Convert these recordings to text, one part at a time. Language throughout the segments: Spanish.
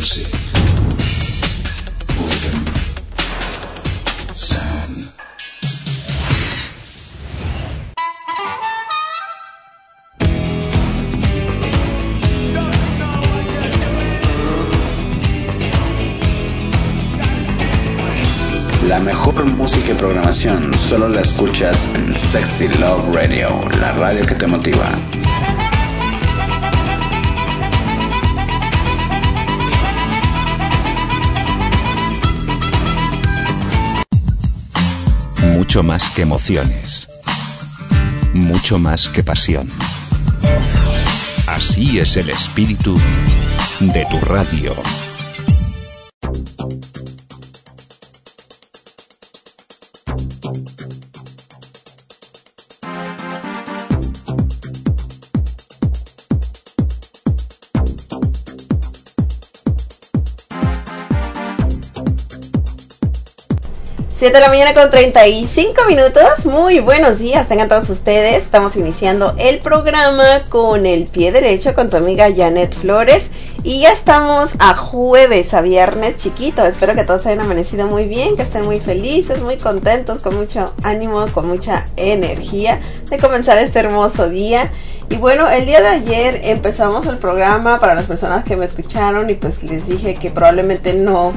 music, rhythm, sound. La mejor música y programación solo la escuchas en Sexy Love Radio, la radio que te motiva. Mucho más que emociones, mucho más que pasión. Así es el espíritu de tu radio. 7 de la mañana con 35 minutos. Muy buenos días, tengan todos ustedes. Estamos iniciando el programa con el pie derecho con tu amiga Janet Flores. Y ya estamos a jueves, a viernes chiquito. Espero que todos hayan amanecido muy bien, que estén muy felices, muy contentos, con mucho ánimo, con mucha energía de comenzar este hermoso día. Y bueno, el día de ayer empezamos el programa para las personas que me escucharon y pues les dije que probablemente no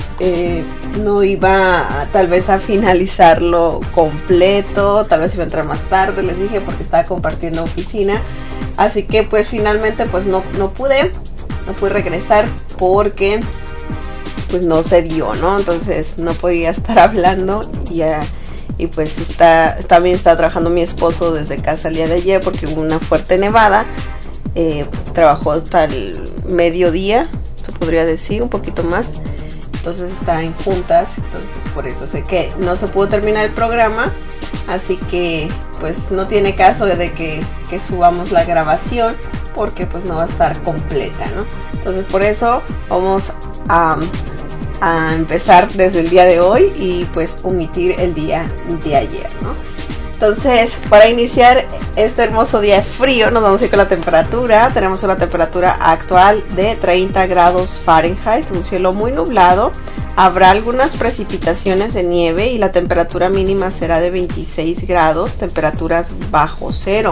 iba tal vez a finalizarlo completo, tal vez iba a entrar más tarde, les dije, porque estaba compartiendo oficina. Así que pues finalmente pues no pude regresar porque pues no se dio, ¿no? Entonces no podía estar hablando y pues también está trabajando mi esposo desde casa el día de ayer porque hubo una fuerte nevada. Trabajó hasta el mediodía, se podría decir, un poquito más. Entonces está en juntas, entonces por eso sé que no se pudo terminar el programa, así que pues no tiene caso de que subamos la grabación porque pues no va a estar completa, ¿no? Entonces por eso vamos a empezar desde el día de hoy y pues omitir el día de ayer, ¿no? Entonces, para iniciar este hermoso día frío, nos vamos a ir con la temperatura. Tenemos una temperatura actual de 30 grados Fahrenheit, un cielo muy nublado. Habrá algunas precipitaciones de nieve y la temperatura mínima será de 26 grados, temperaturas bajo cero.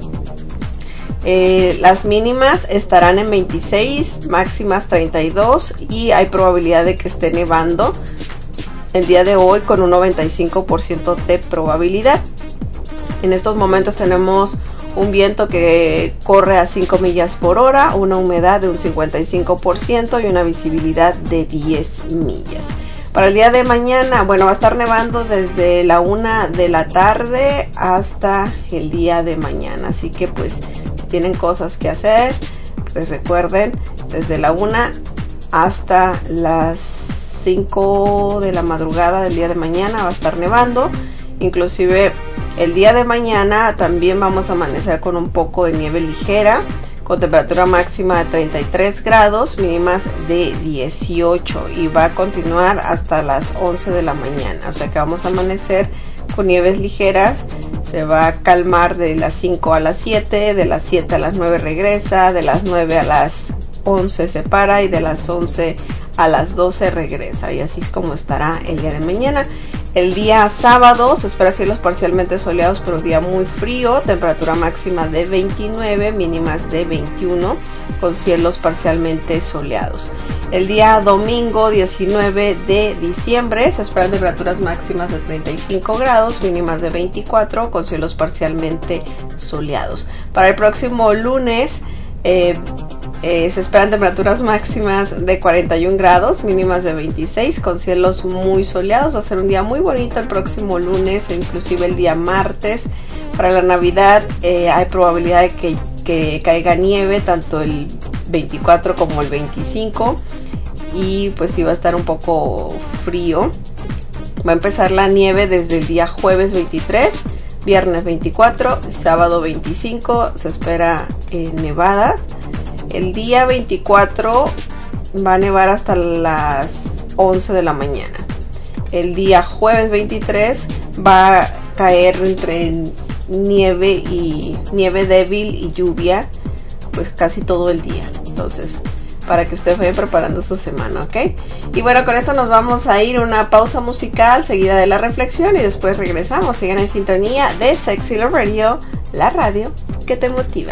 Las mínimas estarán en 26, máximas 32 y hay probabilidad de que esté nevando el día de hoy con un 95% de probabilidad. En estos momentos tenemos un viento que corre a 5 millas por hora, una humedad de un 55% y una visibilidad de 10 millas. Para el día de mañana, bueno, va a estar nevando desde la 1 de la tarde hasta el día de mañana. Así que pues si tienen cosas que hacer, pues recuerden, desde la 1 hasta las 5 de la madrugada del día de mañana va a estar nevando. Inclusive el día de mañana también vamos a amanecer con un poco de nieve ligera, con temperatura máxima de 33 grados, mínimas de 18 y va a continuar hasta las 11 de la mañana. O sea que vamos a amanecer con nieves ligeras, se va a calmar de las 5 a las 7, de las 7 a las 9 regresa, de las 9 a las 11 se para y de las 11 a las 12 regresa, y así es como estará el día de mañana. El día sábado se espera cielos parcialmente soleados, pero día muy frío, temperatura máxima de 29, mínimas de 21, con cielos parcialmente soleados. El día domingo 19 de diciembre se esperan temperaturas máximas de 35 grados, mínimas de 24, con cielos parcialmente soleados. Para el próximo lunes se esperan temperaturas máximas de 41 grados, mínimas de 26, con cielos muy soleados. Va a ser un día muy bonito el próximo lunes e inclusive el día martes. Para la Navidad hay probabilidad de que caiga nieve tanto el 24 como el 25 y pues sí va a estar un poco frío. Va a empezar la nieve desde el día jueves 23, viernes 24, sábado 25 se espera nevadas. El día 24 va a nevar hasta las 11 de la mañana. El día jueves 23 va a caer entre nieve débil y lluvia, pues casi todo el día. Entonces para que usted vaya preparando su semana, ¿ok? Y bueno, con eso nos vamos a ir a una pausa musical seguida de la reflexión y después regresamos. Sigan en sintonía de Sexy Love Radio, la radio que te motiva.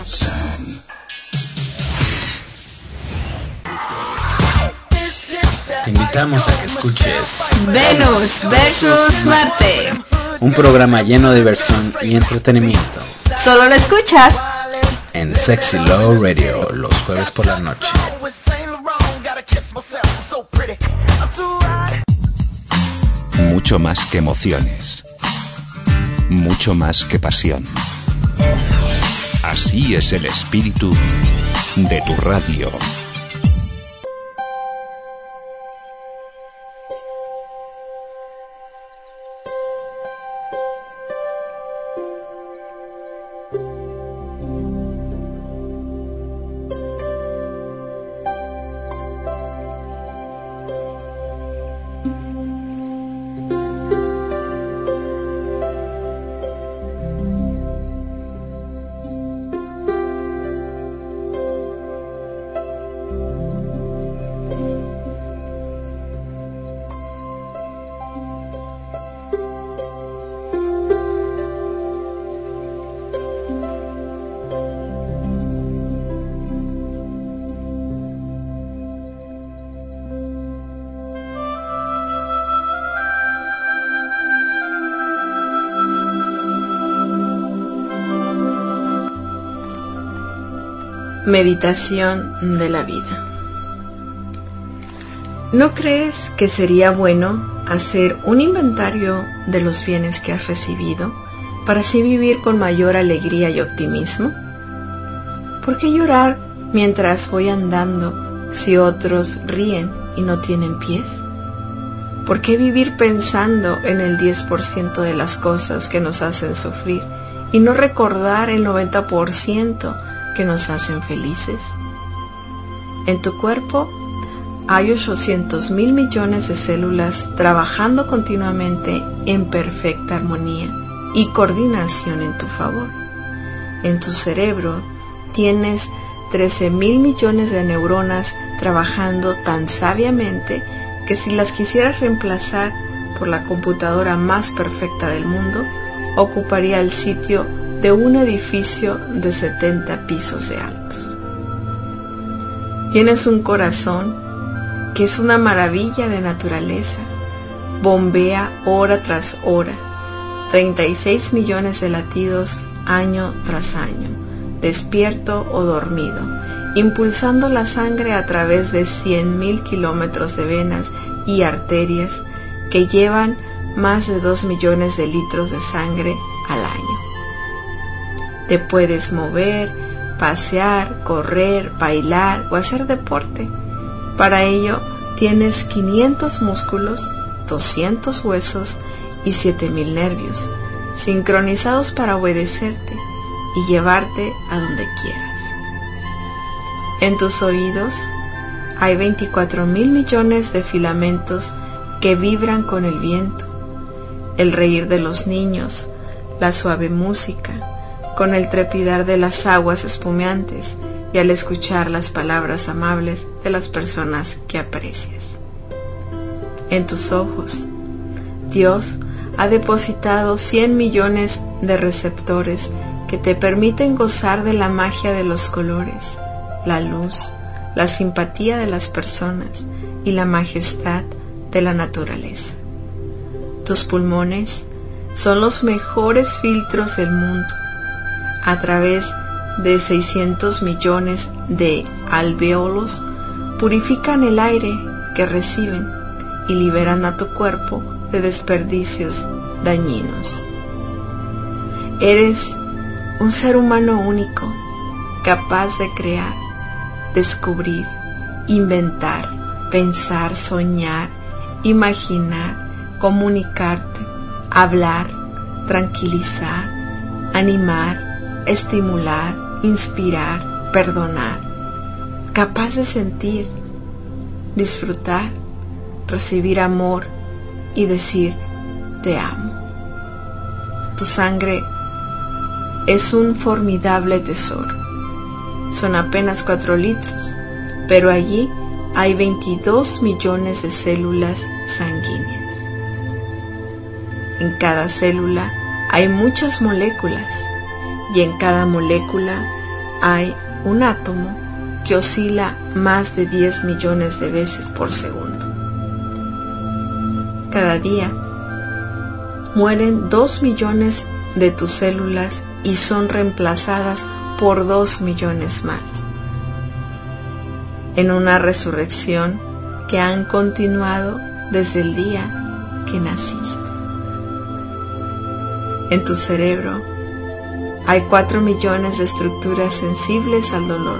Te invitamos a que escuches Venus versus Marte, un programa lleno de diversión y entretenimiento. Solo lo escuchas en Sexy Love Radio los jueves por la noche. Mucho más que emociones. Mucho más que pasión. Así es el espíritu de tu radio. Meditación de la vida. ¿No crees que sería bueno hacer un inventario de los bienes que has recibido para así vivir con mayor alegría y optimismo? ¿Por qué llorar mientras voy andando si otros ríen y no tienen pies? ¿Por qué vivir pensando en el 10% de las cosas que nos hacen sufrir y no recordar el 90% que nos hacen felices? En tu cuerpo hay 800,000 millones de células trabajando continuamente en perfecta armonía y coordinación en tu favor. En tu cerebro tienes 13,000 millones de neuronas trabajando tan sabiamente que si las quisieras reemplazar por la computadora más perfecta del mundo, ocuparía el sitio de un edificio de 70 pisos de altos. Tienes un corazón que es una maravilla de naturaleza. Bombea hora tras hora, 36 millones de latidos año tras año, despierto o dormido, impulsando la sangre a través de 100,000 kilómetros de venas y arterias que llevan más de 2 millones de litros de sangre al año. Te puedes mover, pasear, correr, bailar o hacer deporte. Para ello tienes 500 músculos, 200 huesos y 7,000 nervios, sincronizados para obedecerte y llevarte a donde quieras. En tus oídos hay 24,000 millones de filamentos que vibran con el viento, el reír de los niños, la suave música, con el trepidar de las aguas espumeantes y al escuchar las palabras amables de las personas que aprecias. En tus ojos, Dios ha depositado 100 millones de receptores que te permiten gozar de la magia de los colores, la luz, la simpatía de las personas y la majestad de la naturaleza. Tus pulmones son los mejores filtros del mundo. A través de 600 millones de alvéolos purifican el aire que reciben y liberan a tu cuerpo de desperdicios dañinos. Eres un ser humano único, capaz de crear, descubrir, inventar, pensar, soñar, imaginar, comunicarte, hablar, tranquilizar, animar, estimular, inspirar, perdonar, capaz de sentir, disfrutar, recibir amor y decir te amo. Tu sangre es un formidable tesoro. Son apenas 4 litros, pero allí hay 22 millones de células sanguíneas. En cada célula hay muchas moléculas y en cada molécula hay un átomo que oscila más de 10 millones de veces por segundo. Cada día mueren 2 millones de tus células y son reemplazadas por 2 millones más, en una resurrección que han continuado desde el día que naciste. En tu cerebro hay 4 millones de estructuras sensibles al dolor,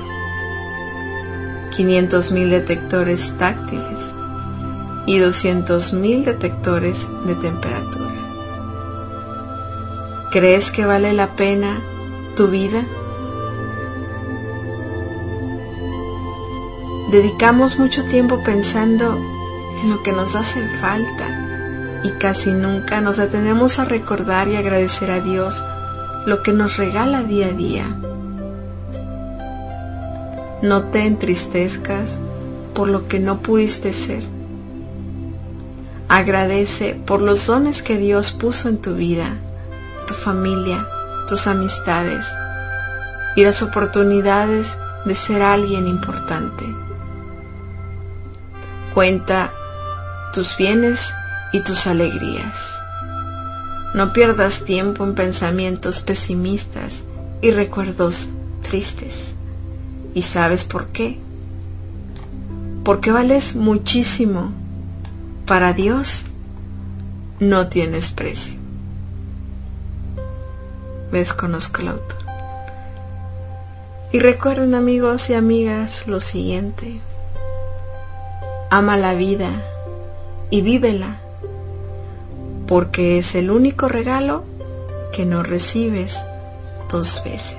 500,000 detectores táctiles y 200,000 detectores de temperatura. ¿Crees que vale la pena tu vida? Dedicamos mucho tiempo pensando en lo que nos hace falta y casi nunca nos detenemos a recordar y agradecer a Dios lo que nos regala día a día. No te entristezcas por lo que no pudiste ser. Agradece por los dones que Dios puso en tu vida, tu familia, tus amistades y las oportunidades de ser alguien importante. Cuenta tus bienes y tus alegrías. No pierdas tiempo en pensamientos pesimistas y recuerdos tristes. ¿Y sabes por qué? Porque vales muchísimo. Para Dios no tienes precio. Desconozco el autor. Y recuerden, amigos y amigas, lo siguiente: ama la vida y vívela, porque es el único regalo que no recibes 2 veces.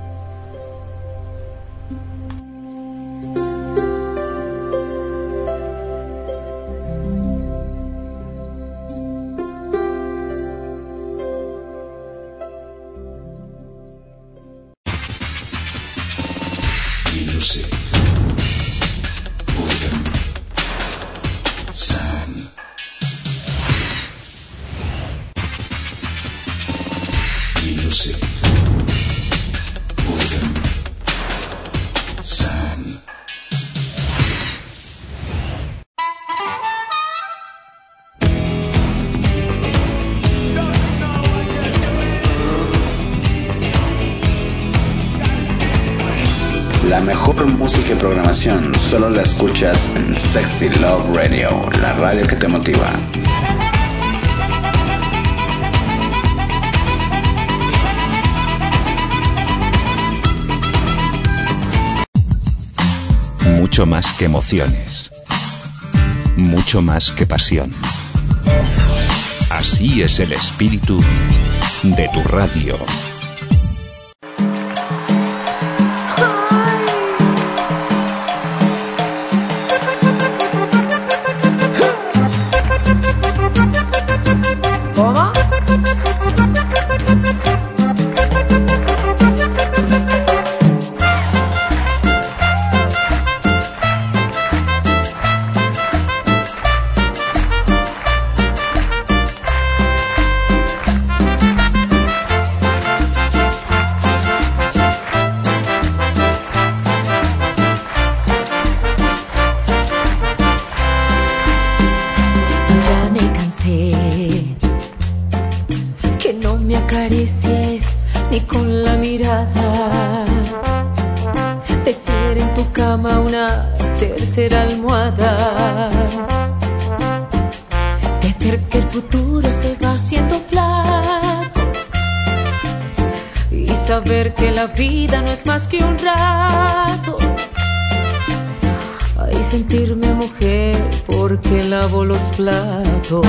La mejor música y programación solo la escuchas en Sexy Love Radio, la radio que te motiva. Mucho más que emociones, mucho más que pasión. Así es el espíritu de tu radio. Saber que la vida no es más que un rato. Ay, sentirme mujer porque lavo los platos.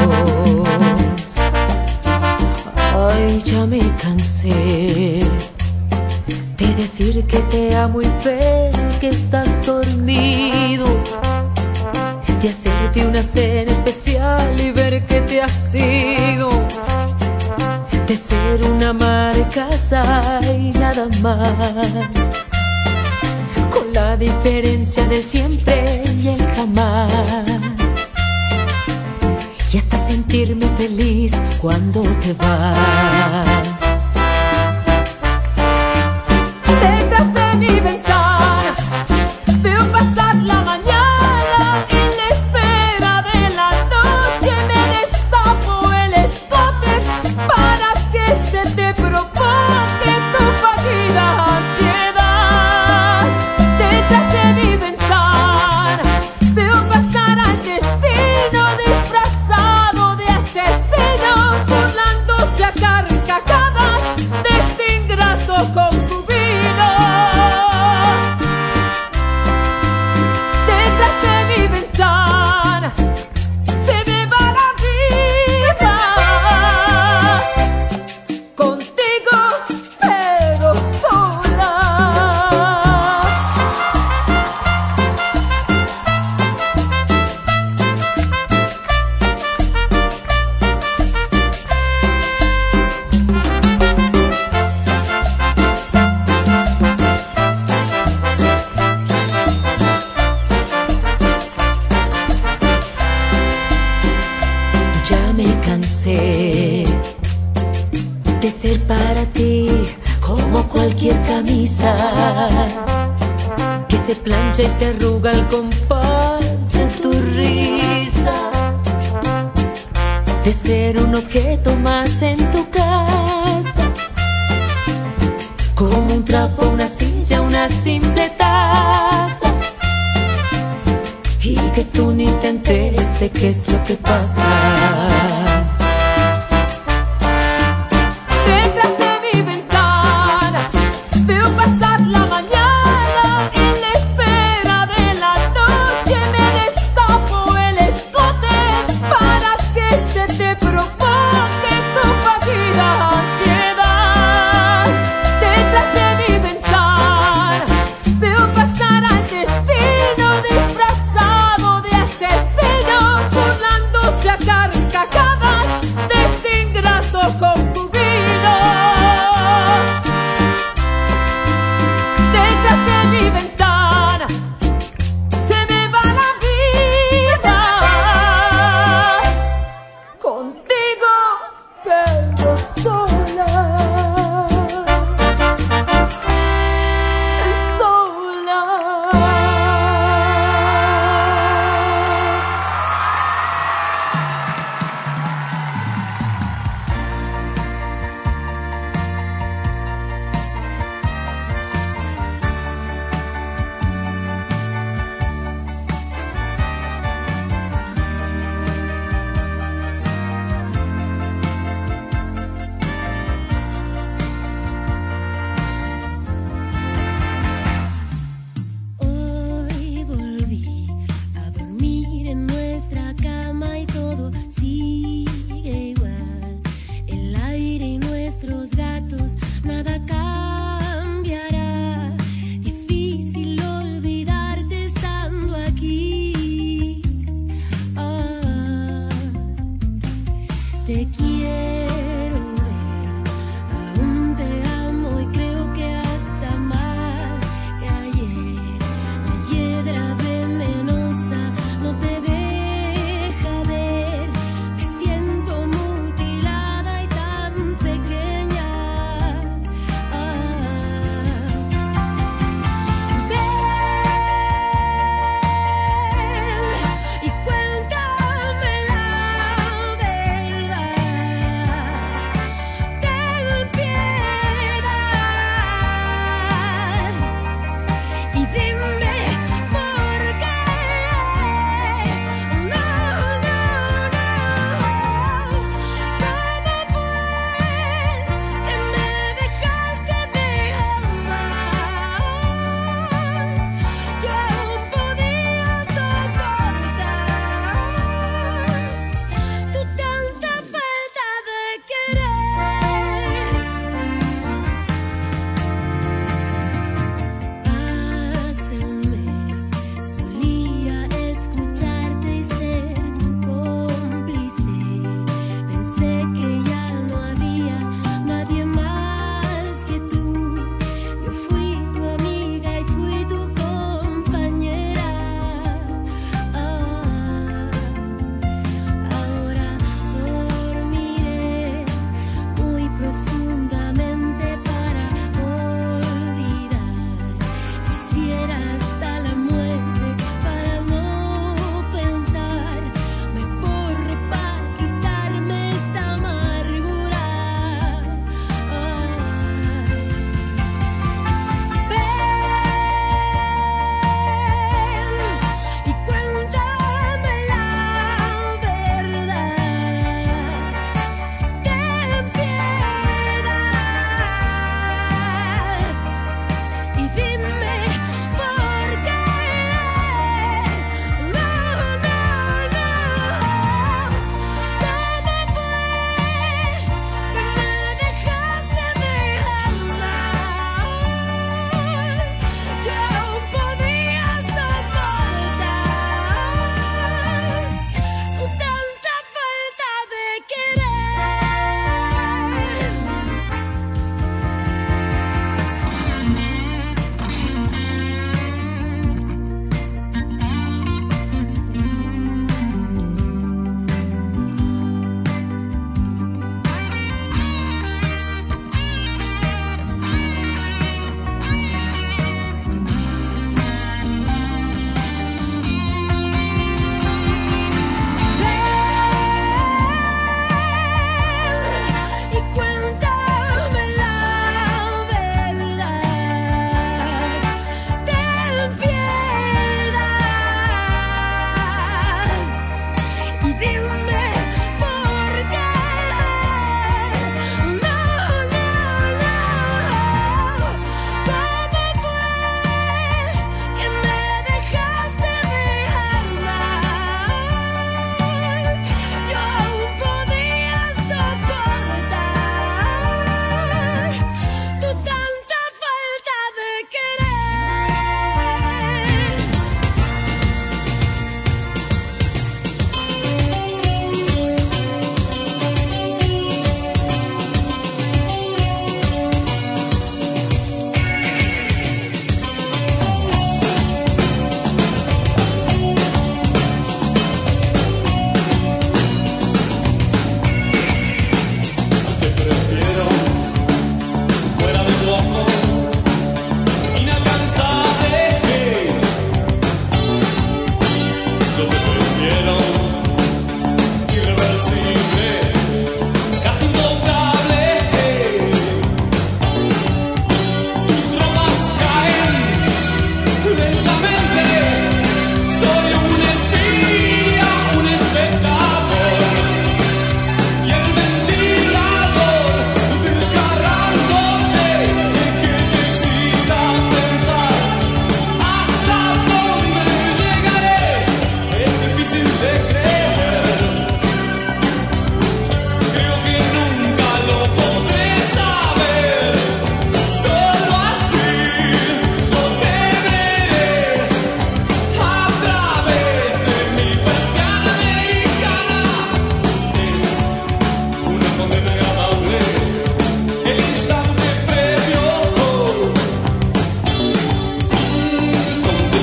Ay, ya me cansé de decir que te amo y ver que estás dormido, de hacerte una cena especial y ver que te has ido, de ser una ama de casa y nada más, con la diferencia del siempre y el jamás, y hasta sentirme feliz cuando te vas. Detrás de se plancha y se arruga al compás de tu risa, de ser un objeto más en tu casa, como un trapo, una silla, una simple taza, y que tú ni te enteres de qué es lo que pasa. Detrás de mi ventana veo pasar la mañana, en la espera de la noche me destapo el escote para que se te provoque tu fallida ansiedad. Detrás de mi ventana veo pasar al destino disfrazado de asesino, burlándose a carcajadas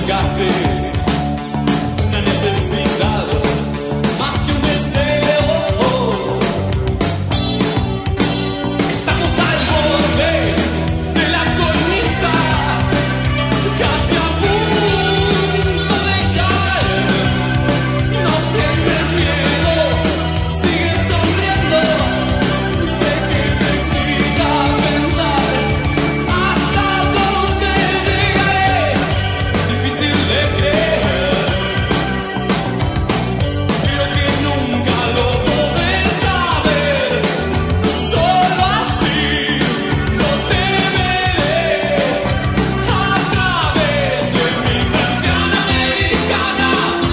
provocaste una necesidad más que un deseo. Estamos al borde de la cornisa, casi a punto de caer. No sientes miedo, sigue sonriendo. Sé que te excita pensar hasta dónde llegaré. Difícil de creer. Creo que nunca lo podré saber. Solo así yo te veré a través de mi persiana americana.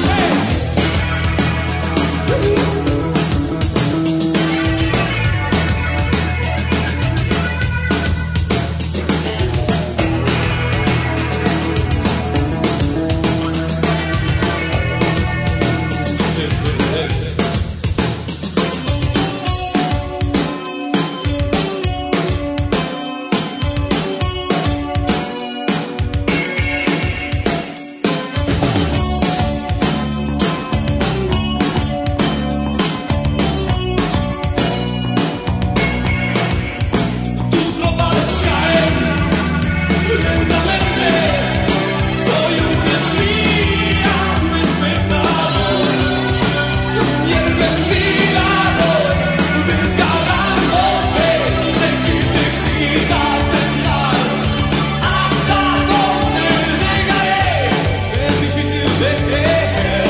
Tus ropas caen lentamente. Soy un espía, un espectador. Y el ventilador desgarrándote. Sé que te excita pensar hasta dónde llegaré. Es difícil de creer.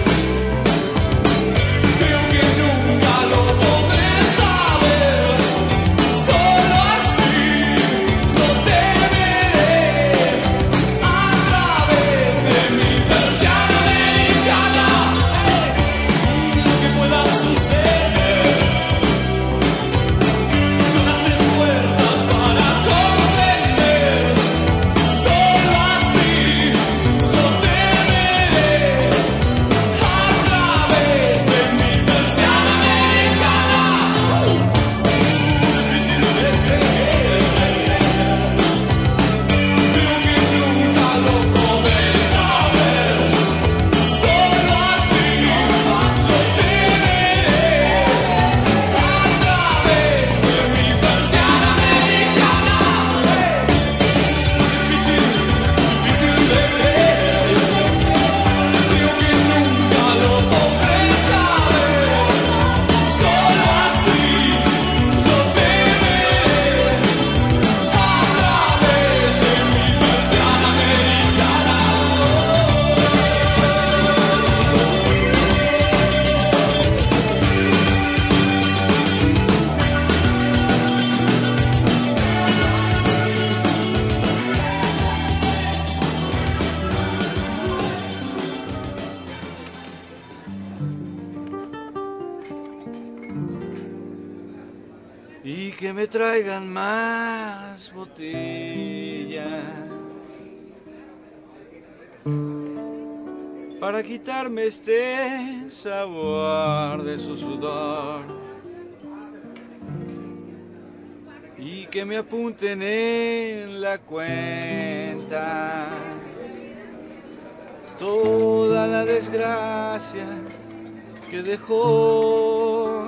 Creo que nunca lo podré saber. Solo así yo te veré a través de mi persiana americana. Lo que pueda suceder, ganaste fuerzas para comprender. Solo así yo te veré a través de mi persiana americana. Difícil de creer. Creo que nunca lo podré saber. Solo así yo te veré a través de mi persiana americana. Difícil de creer. Creo que nunca lo podré saber. Solo así yo te veré a través de mi persiana americana. Y que me traigan más botellas para quitarme este sabor de su sudor. Y que me apunten en la cuenta toda la desgracia que dejó.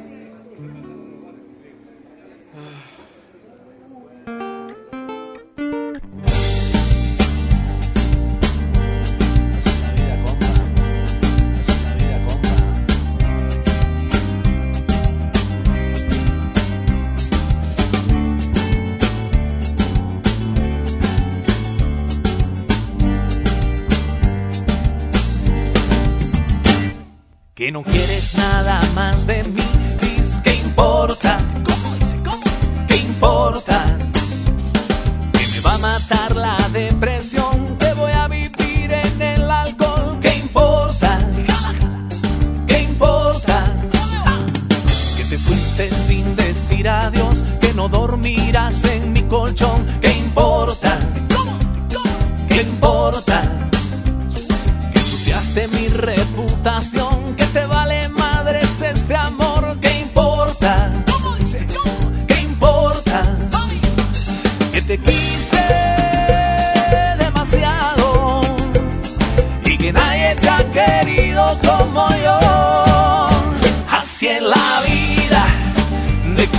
Que no quieres nada más de mí, dices que importa. ¿Cómo dice? ¿Cómo? ¿Qué importa? Que me va a matar la depresión, que voy a vivir en el alcohol. ¿Qué importa? ¿Qué importa? Que te fuiste sin decir adiós, que no dormirás en mi colchón. ¿Qué importa? ¿Qué importa? Que ensuciaste mi reputación, que te vale madres este amor. ¿Qué importa? ¿Qué importa? Que te quise demasiado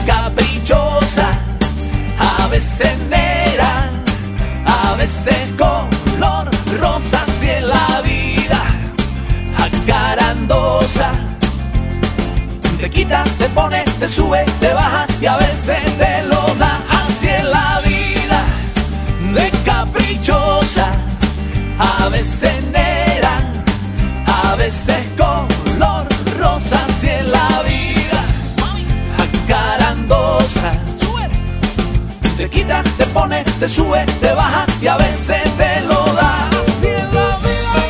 caprichosa, a veces negra, a veces color rosa, si en la vida acarandosa. Te quita, te pone, te sube, te baja y a veces te lo da. Así es la vida de caprichosa, a veces negra, a veces color rosa. Así es la vida acarandosa. Te quita, te pone, te sube, te baja y a veces te lo da. Así es la vida.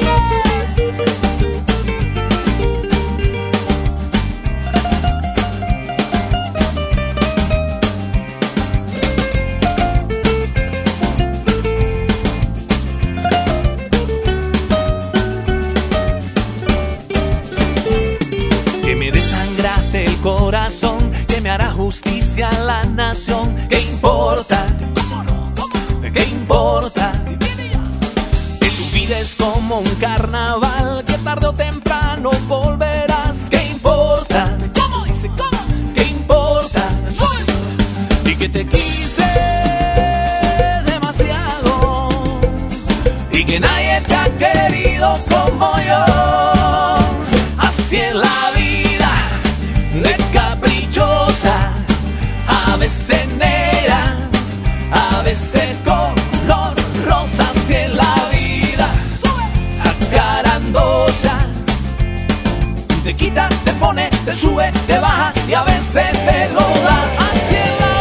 Corazón, que me hará justicia a la nación. ¿Qué importa? ¿Qué importa? Que tu vida es como un carnaval, que tarde o temprano volverás. ¿Qué importa? ¿Cómo dice? ¿Cómo? ¿Qué importa? Y que te quise demasiado y que nadie te ha querido como yo. Así es la vida de caprichosa, a veces negra, a veces color rosa. Si en la vida acarandosa, te quita, te pone, te sube, te baja y a veces te lo da. Así es la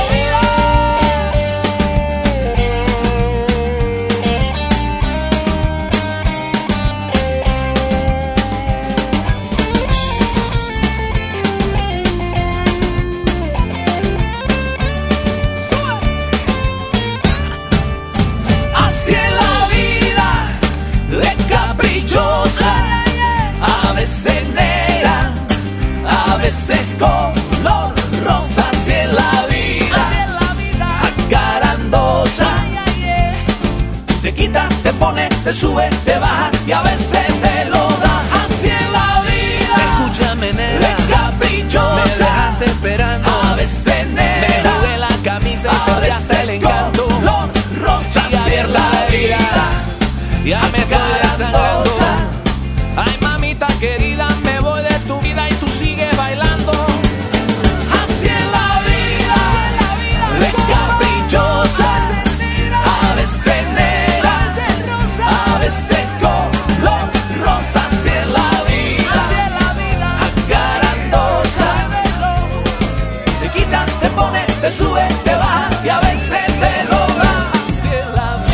a veces negra, a veces color rosa. Así es la vida acarandosa. Te quita, te pone, te sube, te baja y a veces te lo da. Así es la vida. Escúchame, negra, de caprichosa. Me dejaste esperando. A veces negra, me jugué la camisa y perdí hasta el encanto. Color rosa. Así es la vida. Ya me estoy desangrando. Ay, mamita querida, me voy de tu vida y tú sigues bailando. Así es la vida de caprichosa, a veces negra, a veces color rosa. Así es la vida acarandosa. Te quita, te pone, te sube, te baja y a veces te lo da. Así es la vida.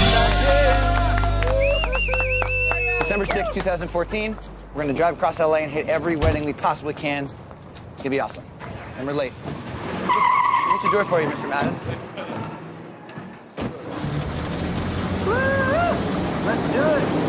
December 6, 2014, we're going to drive across LA and hit every wedding we possibly can. It's going to be awesome. And we're late. What's your door for you, Mr. Madden? Woo! Let's do it.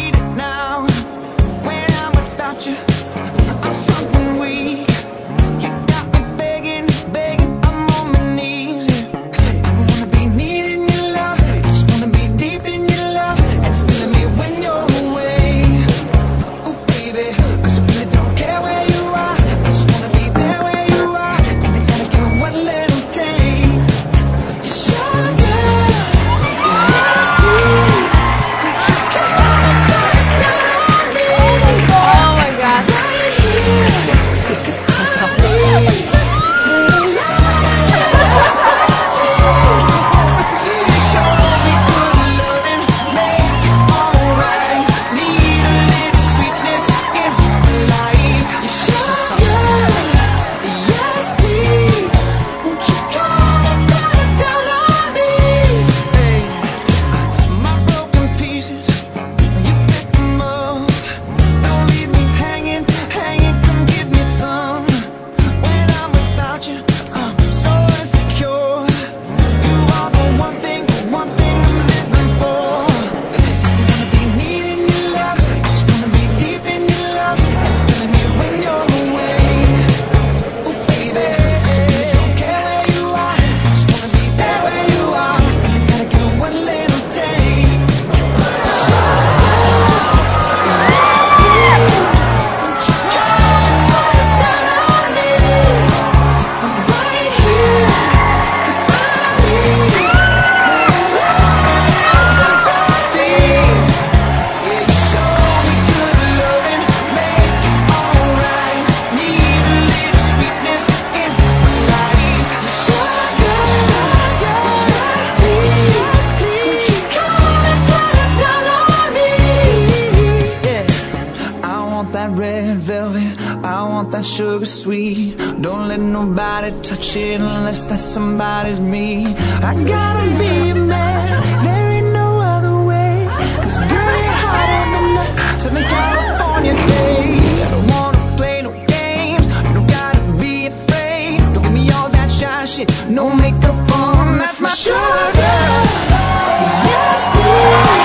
I'm something weak. You that sugar sweet. Don't let nobody touch it unless that somebody's me. I gotta be a man, there ain't no other way. 'Cause girl, you're hotter than that Southern California day. I don't wanna play no games, you don't gotta be afraid. Don't give me all that shy shit, no makeup on, that's my sugar. Yes, please.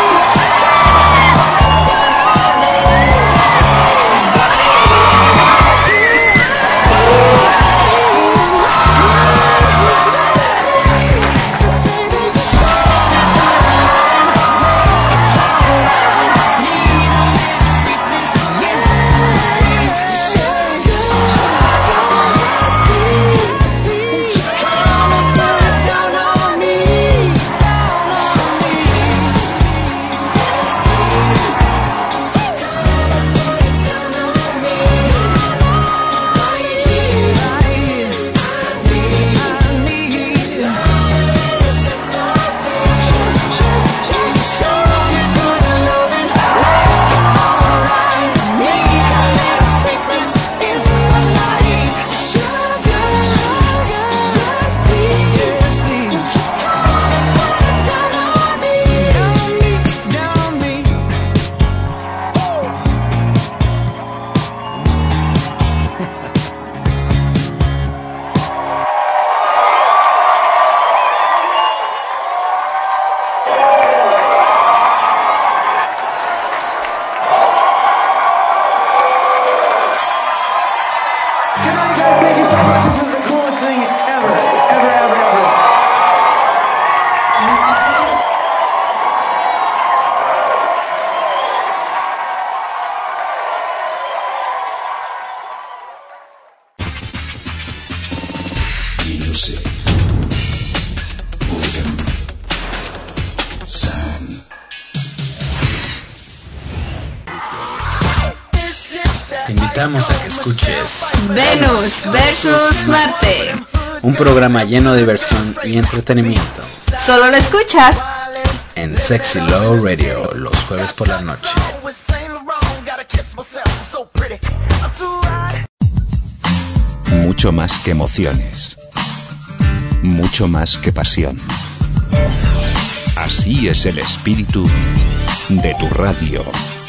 Te invitamos a que escuches Venus versus Marte. un programa lleno de diversión y entretenimiento Solo lo escuchas en Sexy Love Radio los jueves por la noche. Mucho más que emociones. Mucho más que pasión. Así es el espíritu de tu radio.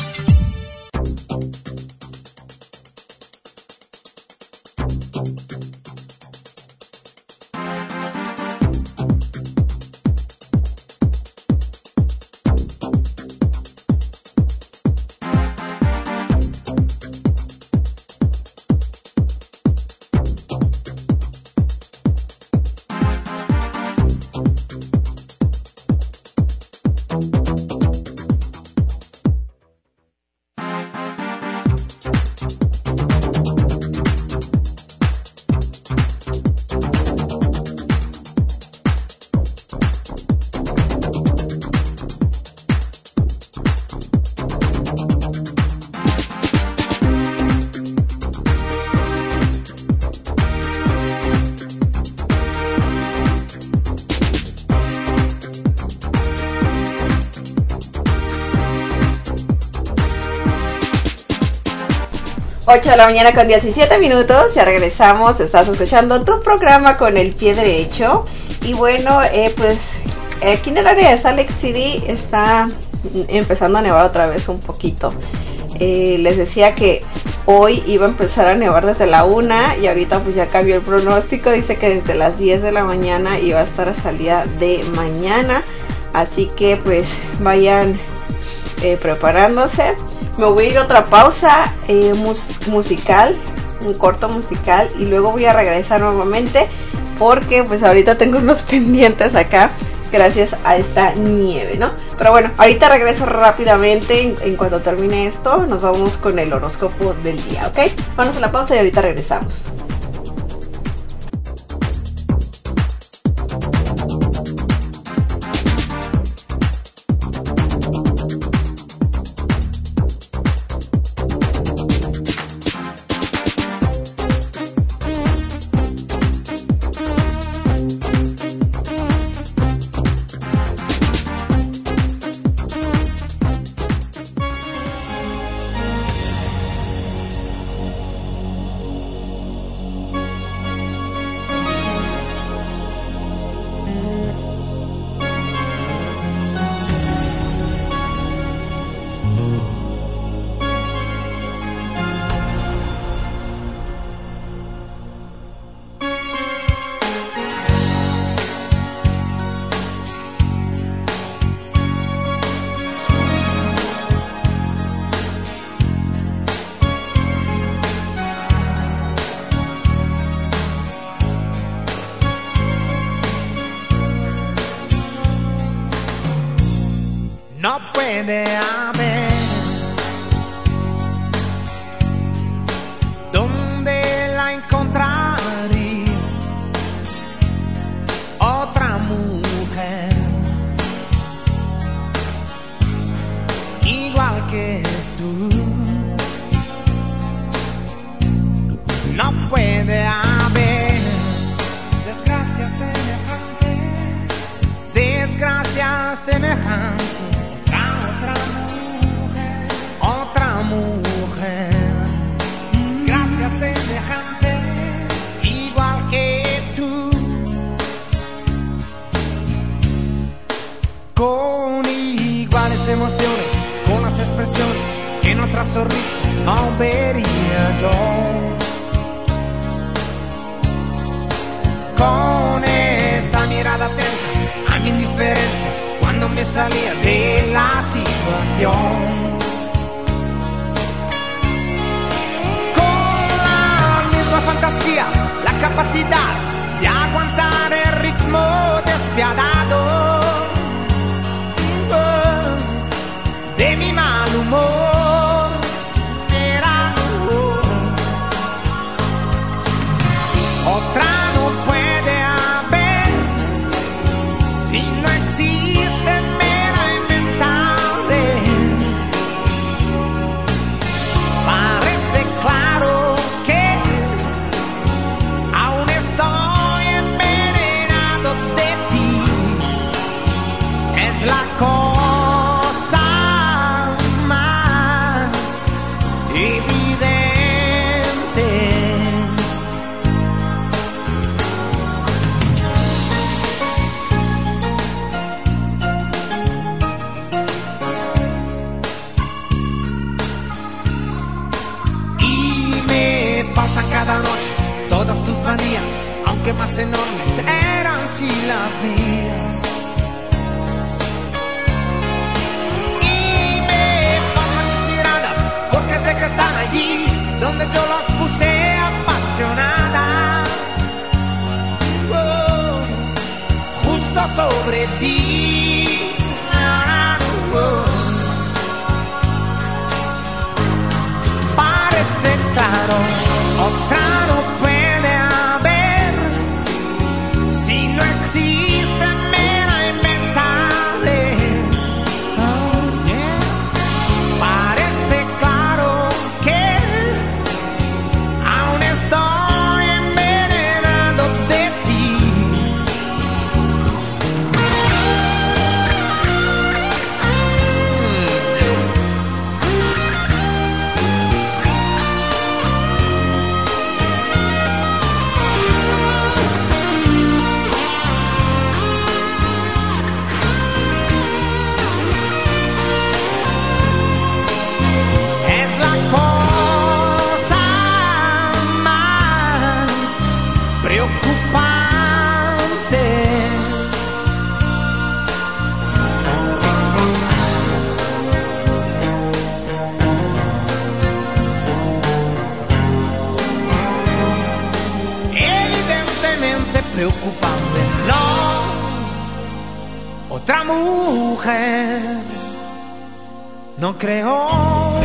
Ocho de la mañana con 17 minutos, ya regresamos, estás escuchando tu programa con el pie derecho. Y bueno, pues aquí en el área de Salt Lake City está empezando a nevar otra vez un poquito. Les decía que hoy iba a empezar a nevar desde la 1 y ahorita pues ya cambió el pronóstico, dice que desde las 10 de la mañana iba a estar hasta el día de mañana. Así que pues vayan preparándose. Me voy a ir a otra pausa musical, un corto musical, y luego voy a regresar nuevamente porque pues ahorita tengo unos pendientes acá gracias a esta nieve, ¿no? Pero bueno, ahorita regreso rápidamente. En cuanto termine esto, nos vamos con el horóscopo del día, ¿ok? Vamos a la pausa y ahorita regresamos. puede haber donde la encontraría otra mujer igual que tú. No puede haber desgracia semejante, desgracia semejante. Otra mujer, desgracia semejante, igual que tú. Con iguales emociones, con las expresiones que en otra sonrisa no vería yo. Con esa mirada atenta a mi indiferencia cuando me salía de la situación. Con la misma fantasía, la capacidad de aguantar el ritmo despiadado de mi mal humor. Era otra no puede haber si no existe, me la inventaré. Parece claro que aún estoy envenenado de ti. Es la cosa más evidente. Y me faltan cada noche todas tus manías, aunque más enormes eran si las mías. Y me faltan tus miradas, porque sé que están allí donde yo las puse apasionadas. Oh, justo sobre ti. Parece claro, otra no puede haber si no existe, me la inventaré. Oh, yeah. Parece claro que aún estoy envenenado de ti. Es la cosa más preocupante. Evidentemente preocupante, no. Otra mujer, no creo.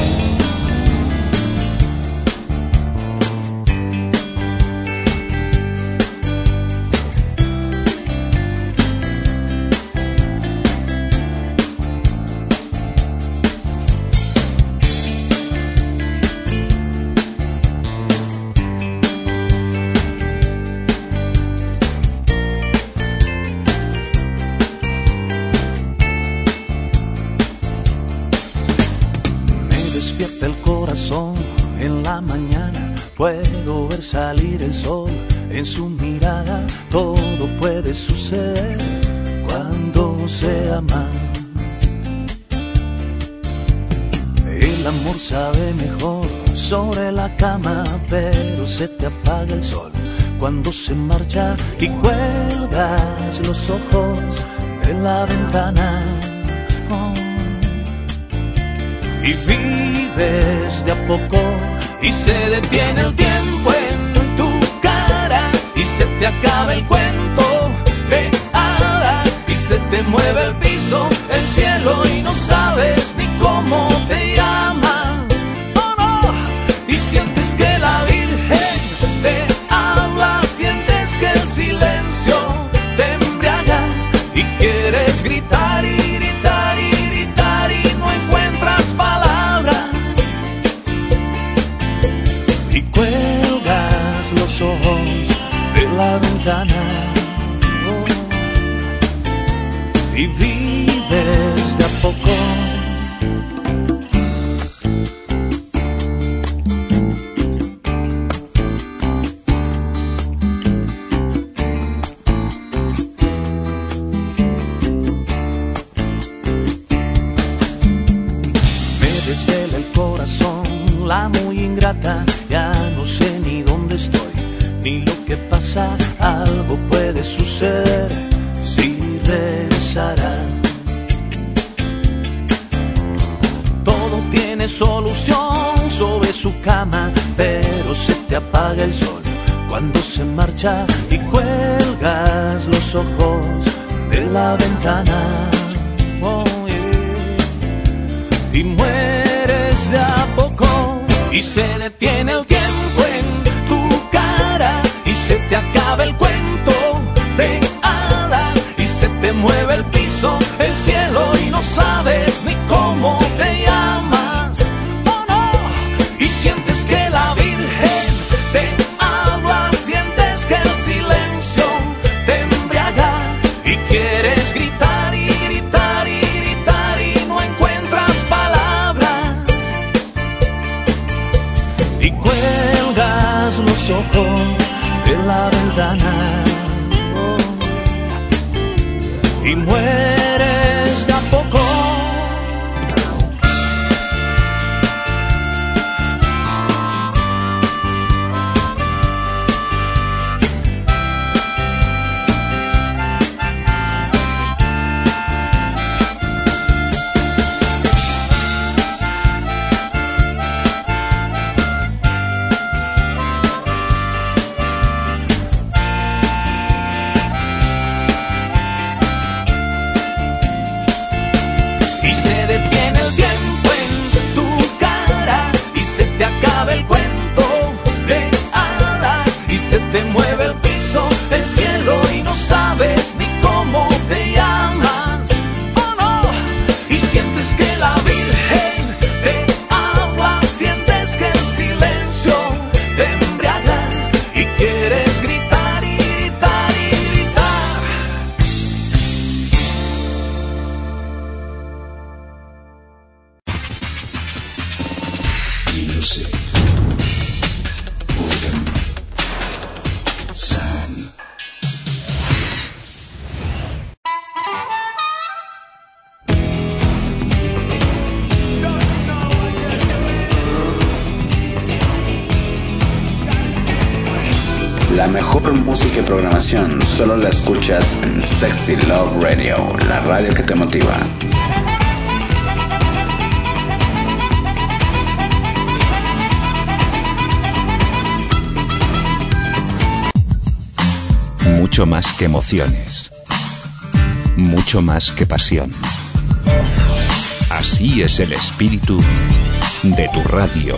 Despierta el corazón en la mañana, puedo ver salir el sol en su mirada. Todo puede suceder cuando se ama. El amor sabe mejor sobre la cama, pero se te apaga el sol cuando se marcha y cuelgas los ojos en la ventana. Oh. Y vives de a poco y se detiene el tiempo en tu cara y se te acaba el cuento de hadas y se te mueve el piso piso, el cielo y no sabes ni cómo te llamas. Oh no, y sientes que la Virgen te habla, sientes que el silencio te embriaga y quieres gritar y gritar y gritar y no encuentras palabras y cuelgas los ojos de la ventana. Y vives de a poco. Me desvela el corazón, la muy ingrata, ya no sé ni dónde estoy, ni lo que pasa, algo puede suceder. Si regresará, todo tiene solución sobre su cama, pero se te apaga el sol cuando se marcha y cuelgas los ojos de la ventana. Oh, yeah. Y mueres de a poco y se detiene el tiempo en tu cara y se te acaba el cuento de se te mueve el piso, el cielo y no sabes ni cómo te llamas. Oh no, y sientes que la Virgen te habla, sientes que el silencio te embriaga y quieres gritar y gritar y gritar y no encuentras palabras y cuelgas los ojos de la ventana. Y mueres de a poco. El cuento de hadas y se te mueve el piso, el cielo y no sabes ni cómo te llamas. Oh no, y sientes que la Virgen te habla, sientes que el silencio te embriaga y quieres gritar y gritar y gritar. Music. La mejor música y programación solo la escuchas en Sexy Love Radio, la radio que te motiva. Mucho más que emociones, mucho más que pasión. Así es el espíritu de tu radio.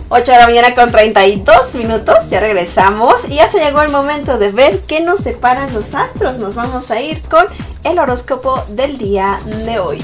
8 de la mañana con 32 minutos, ya regresamos y ya se llegó el momento de ver qué nos separan los astros. Nos vamos a ir con el horóscopo del día de hoy.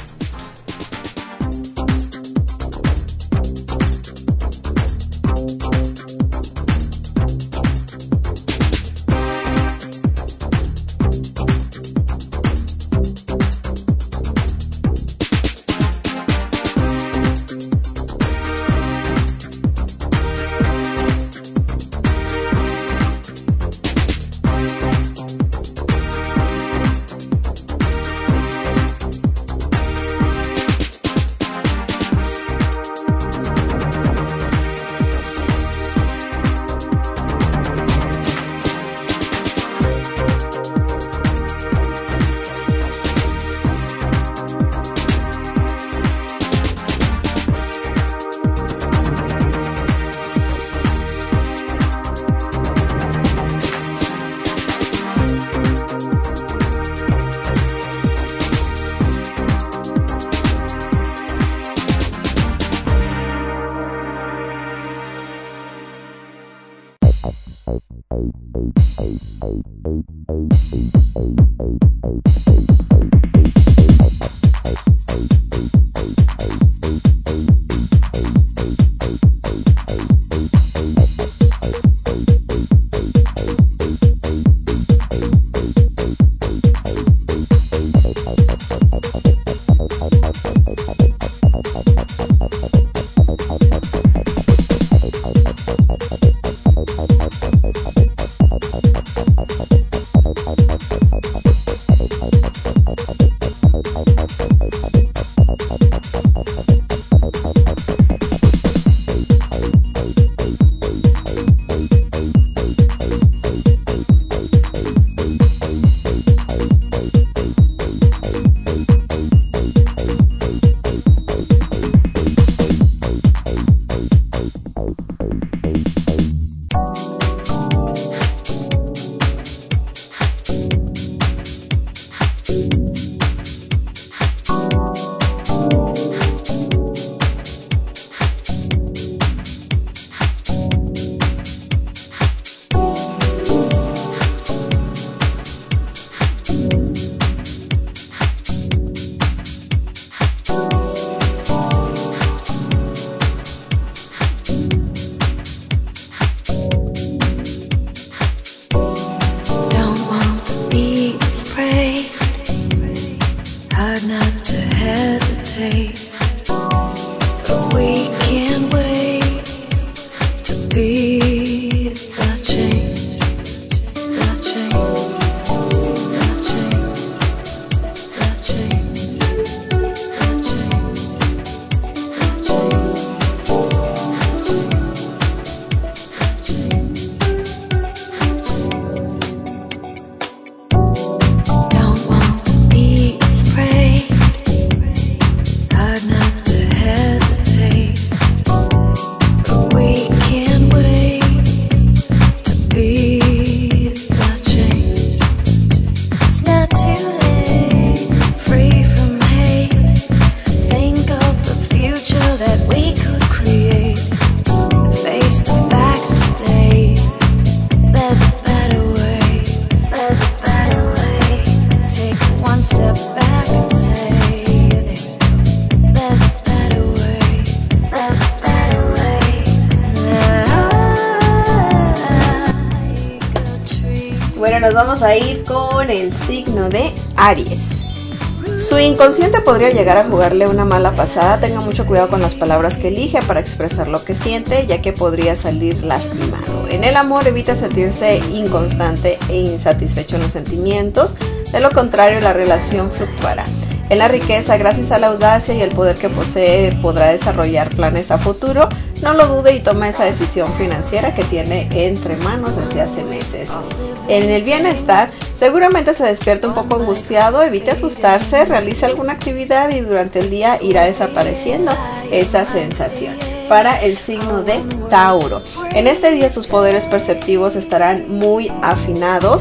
Nos vamos a ir con el signo de Aries. Su inconsciente podría llegar a jugarle una mala pasada. Tenga mucho cuidado con las palabras que elige para expresar lo que siente, ya que podría salir lastimado. En el amor, evita sentirse inconstante e insatisfecho en los sentimientos. De lo contrario, la relación fluctuará. En la riqueza, gracias a la audacia y el poder que posee, podrá desarrollar planes a futuro. No lo dude y tome esa decisión financiera que tiene entre manos desde hace meses. En el bienestar, seguramente se despierta un poco angustiado, evite asustarse, realice alguna actividad y durante el día irá desapareciendo esa sensación. Para el signo de Tauro, en este día sus poderes perceptivos estarán muy afinados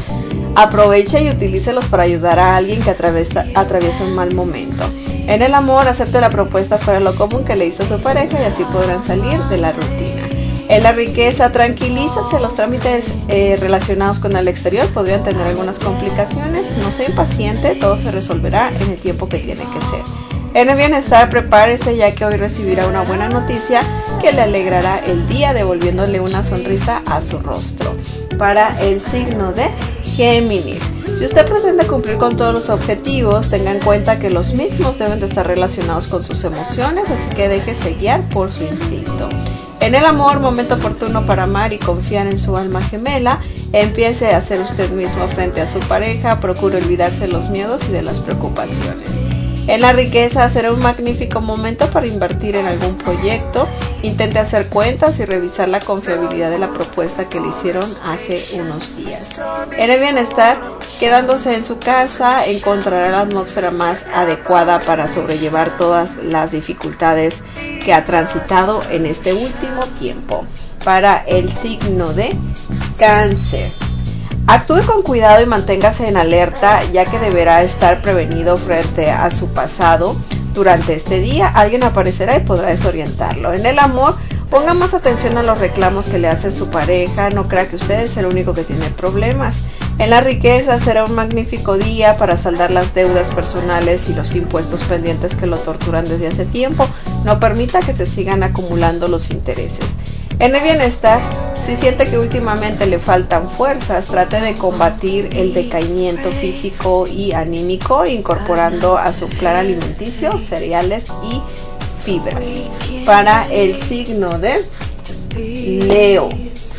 Aproveche y utilícelos para ayudar a alguien que atraviesa un mal momento. En el amor, acepte la propuesta fuera de lo común que le hizo a su pareja y así podrán salir de la rutina. En la riqueza, tranquilízase, los trámites relacionados con el exterior podrían tener algunas complicaciones. No sea impaciente, todo se resolverá en el tiempo que tiene que ser. En el bienestar, prepárese ya que hoy recibirá una buena noticia que le alegrará el día devolviéndole una sonrisa a su rostro. Para el signo de Géminis, si usted pretende cumplir con todos los objetivos, tenga en cuenta que los mismos deben de estar relacionados con sus emociones, así que déjese guiar por su instinto. En el amor, momento oportuno para amar y confiar en su alma gemela. Empiece a ser usted mismo frente a su pareja, procure olvidarse de los miedos y de las preocupaciones. En la riqueza, será un magnífico momento para invertir en algún proyecto. Intente hacer cuentas y revisar la confiabilidad de la propuesta que le hicieron hace unos días. En el bienestar, quedándose en su casa, encontrará la atmósfera más adecuada para sobrellevar todas las dificultades que ha transitado en este último tiempo. Para el signo de Cáncer, actúe con cuidado y manténgase en alerta, ya que deberá estar prevenido frente a su pasado. Durante este día, alguien aparecerá y podrá desorientarlo. En el amor, ponga más atención a los reclamos que le hace su pareja. No crea que usted es el único que tiene problemas. En la riqueza, será un magnífico día para saldar las deudas personales y los impuestos pendientes que lo torturan desde hace tiempo. No permita que se sigan acumulando los intereses. En el bienestar, si siente que últimamente le faltan fuerzas, trate de combatir el decaimiento físico y anímico incorporando a su plan alimenticio cereales y fibras. Para el signo de Leo,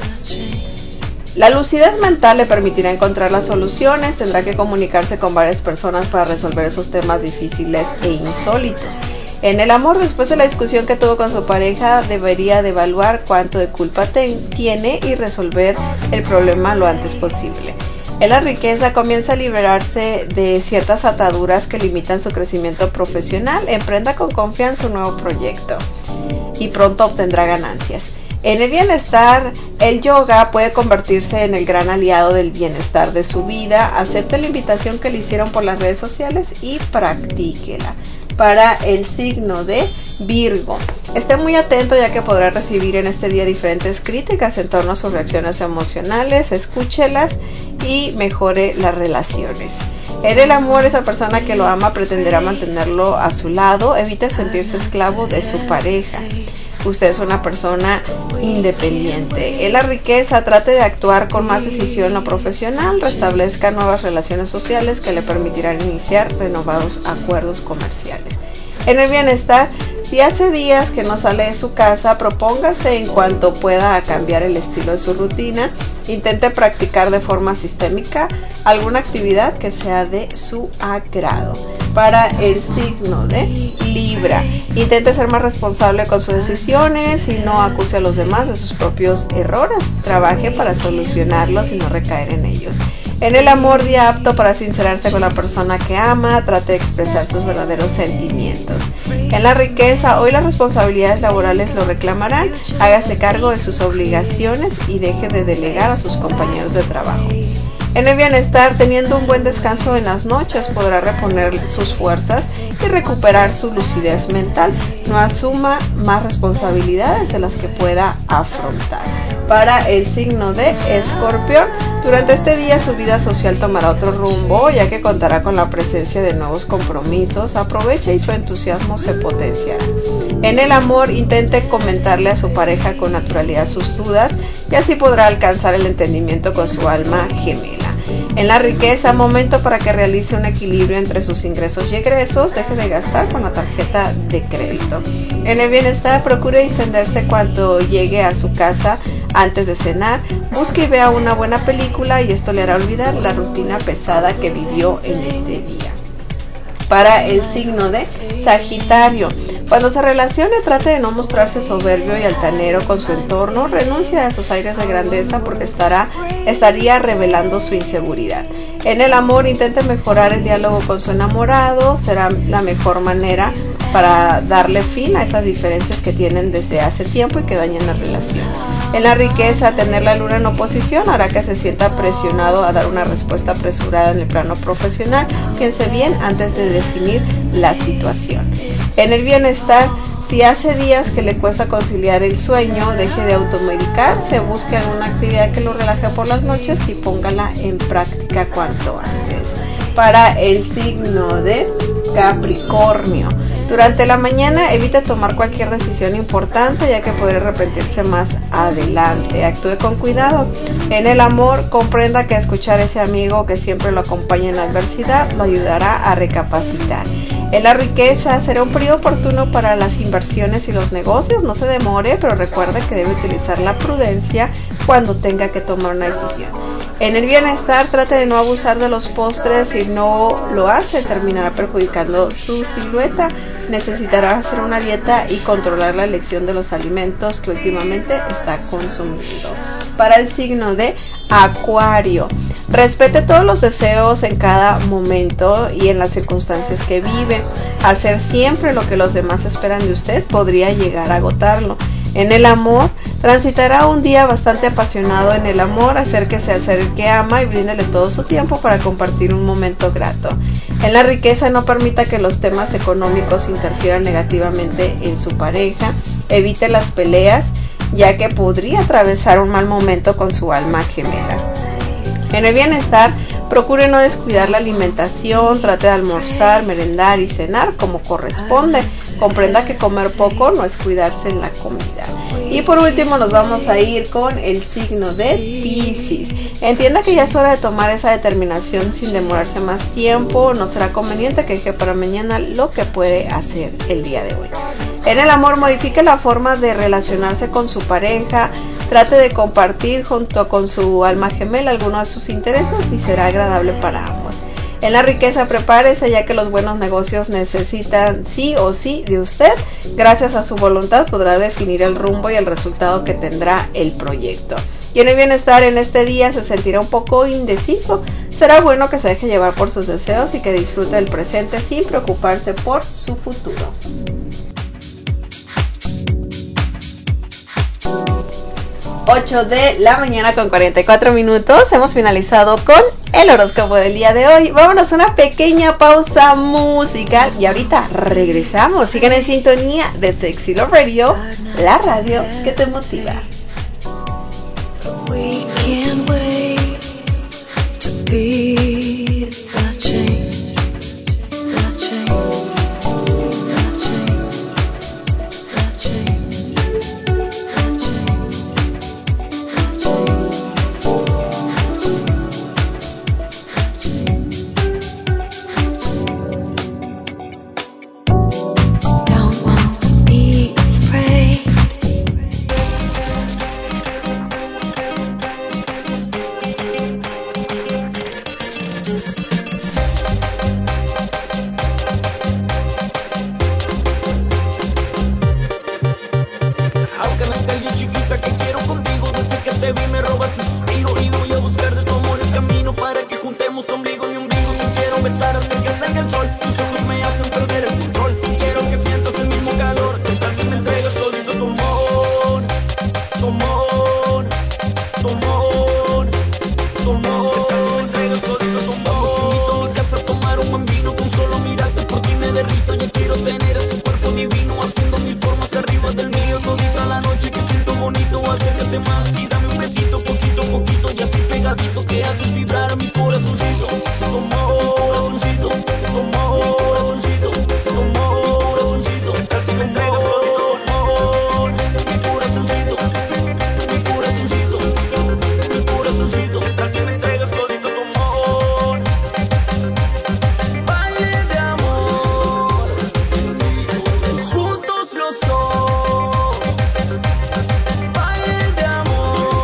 la lucidez mental le permitirá encontrar las soluciones. Tendrá que comunicarse con varias personas para resolver esos temas difíciles e insólitos. En el amor, después de la discusión que tuvo con su pareja, debería de evaluar cuánto de culpa tiene y resolver el problema lo antes posible. En la riqueza, comienza a liberarse de ciertas ataduras que limitan su crecimiento profesional. Emprenda con confianza un nuevo proyecto y pronto obtendrá ganancias. En el bienestar, el yoga puede convertirse en el gran aliado del bienestar de su vida. Acepte la invitación que le hicieron por las redes sociales y practíquela. Para el signo de Virgo, esté muy atento ya que podrá recibir en este día diferentes críticas en torno a sus reacciones emocionales. Escúchelas y mejore las relaciones. En el amor, esa persona que lo ama pretenderá mantenerlo a su lado. Evite sentirse esclavo de su pareja. Usted es una persona independiente. En la riqueza, trate de actuar con más decisión en lo profesional. Restablezca nuevas relaciones sociales que le permitirán iniciar renovados acuerdos comerciales. En el bienestar, si hace días que no sale de su casa, propóngase en cuanto pueda a cambiar el estilo de su rutina. Intente practicar de forma sistémica alguna actividad que sea de su agrado. Para el signo de Libra, intente ser más responsable con sus decisiones y no acuse a los demás de sus propios errores. Trabaje para solucionarlos y no recaer en ellos. En el amor, día apto para sincerarse con la persona que ama. Trate de expresar sus verdaderos sentimientos. En la riqueza, hoy las responsabilidades laborales lo reclamarán. Hágase cargo de sus obligaciones y deje de delegar a sus compañeros de trabajo. En el bienestar, teniendo un buen descanso en las noches, podrá reponer sus fuerzas y recuperar su lucidez mental. No asuma más responsabilidades de las que pueda afrontar. Para el signo de Escorpión, durante este día su vida social tomará otro rumbo, ya que contará con la presencia de nuevos compromisos. Aproveche y su entusiasmo se potenciará. En el amor, intente comentarle a su pareja con naturalidad sus dudas y así podrá alcanzar el entendimiento con su alma gemela. En la riqueza, momento para que realice un equilibrio entre sus ingresos y egresos. Deje de gastar con la tarjeta de crédito. En el bienestar, procure distenderse cuando llegue a su casa antes de cenar. Busque y vea una buena película y esto le hará olvidar la rutina pesada que vivió en este día. Para el signo de Sagitario, cuando se relacione, trate de no mostrarse soberbio y altanero con su entorno. Renuncie a sus aires de grandeza porque estaría revelando su inseguridad. En el amor, intente mejorar el diálogo con su enamorado. Será la mejor manera para darle fin a esas diferencias que tienen desde hace tiempo y que dañan la relación. En la riqueza, tener la luna en oposición hará que se sienta presionado a dar una respuesta apresurada en el plano profesional. Piense bien antes de definir la situación. En el bienestar, si hace días que le cuesta conciliar el sueño, deje de automedicarse, busque alguna actividad que lo relaje por las noches y póngala en práctica cuanto antes. Para el signo de Capricornio, durante la mañana evite tomar cualquier decisión importante, ya que podría arrepentirse más adelante. Actúe con cuidado. En el amor, comprenda que escuchar a ese amigo que siempre lo acompaña en la adversidad lo ayudará a recapacitar. En la riqueza, será un periodo oportuno para las inversiones y los negocios. No se demore, pero recuerde que debe utilizar la prudencia cuando tenga que tomar una decisión. En el bienestar, trate de no abusar de los postres. Si no lo hace, terminará perjudicando su silueta. Necesitará hacer una dieta y controlar la elección de los alimentos que últimamente está consumiendo. Para el signo de Acuario, respete todos los deseos en cada momento y en las circunstancias que vive. Hacer siempre lo que los demás esperan de usted podría llegar a agotarlo. En el amor, transitará un día bastante apasionado en el amor. Acérquese al ser que ama y bríndele todo su tiempo para compartir un momento grato. En la riqueza, no permita que los temas económicos interfieran negativamente en su pareja. Evite las peleas, ya que podría atravesar un mal momento con su alma gemela. En el bienestar, procure no descuidar la alimentación, trate de almorzar, merendar y cenar como corresponde. Comprenda que comer poco no es cuidarse en la comida. Y por último nos vamos a ir con el signo de Piscis. Entienda que ya es hora de tomar esa determinación sin demorarse más tiempo. No será conveniente que deje para mañana lo que puede hacer el día de hoy. En el amor, modifique la forma de relacionarse con su pareja. Trate de compartir junto con su alma gemela algunos de sus intereses y será agradable para ambos. En la riqueza, prepárese, ya que los buenos negocios necesitan sí o sí de usted. Gracias a su voluntad podrá definir el rumbo y el resultado que tendrá el proyecto. Y en el bienestar, en este día se sentirá un poco indeciso. Será bueno que se deje llevar por sus deseos y que disfrute del presente sin preocuparse por su futuro. 8 de la mañana con 44 minutos. Hemos finalizado con el horóscopo del día de hoy. Vámonos a una pequeña pausa musical y ahorita regresamos. Sigan en sintonía de Sexy Love Radio, la radio que te motiva. We can't wait to be the change, the change, the change, the change, the change. Don't want to be afraid. How can I tell you, chiquita, que quiero contigo? Desde que te vi me robaste un suspiro y voy a buscar de tu amor el camino para que juntemos tu ombligo y mi ombligo. Te quiero besar hasta que salga el sol, tus ojos me hacen perder el control. Quiero que sientas el mismo calor, ¿qué tal si me entregas todito tu amor? Tu amor, tu amor, tu amor. ¿Qué tal si me entregas todito tu amor? Te invito a mi casa a tomar un buen vino, con solo mirarte por ti me derrito. Ya quiero tener ese cuerpo divino, haciendo mil formas arriba del mío. Todita la noche que siento bonito, acércate más y dame un besito, poquito a poquito y así pegadito, que haces vibrar a mi corazoncito. Tu amor, corazoncito, tu amor, corazoncito, tu amor, corazoncito. ¿Qué tal si me entregas todito tu amor? Mi corazoncito, mi corazoncito, mi corazoncito. ¿Qué tal si me entregas todito tu amor? Baile de amor, juntos los dos. Baile de amor,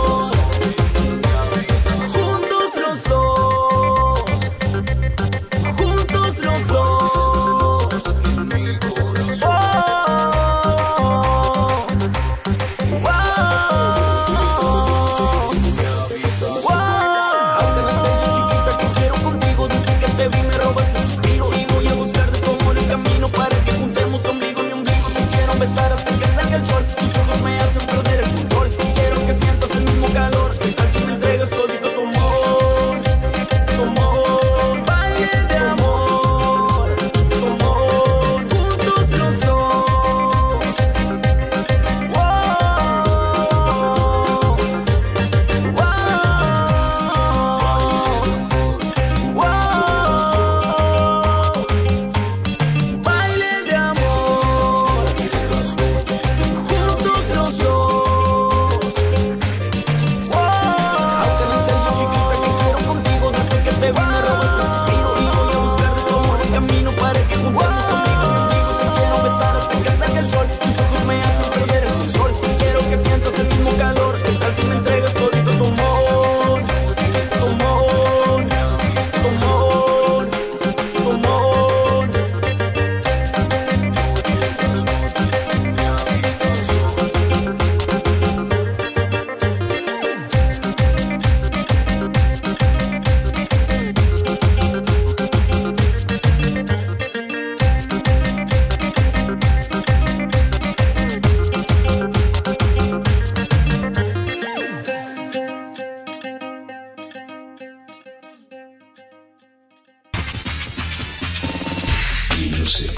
music,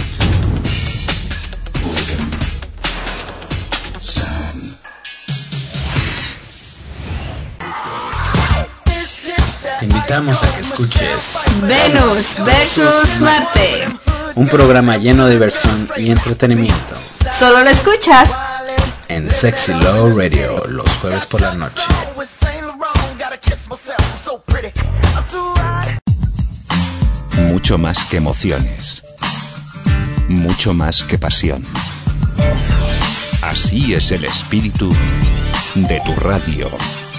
organ, sound. Te invitamos a que escuches Venus versus Marte, un programa lleno de diversión y entretenimiento. Solo lo escuchas En Sexy Love Radio, los jueves por la noche. Mucho más que emociones. Mucho más que pasión. Así es el espíritu de tu radio.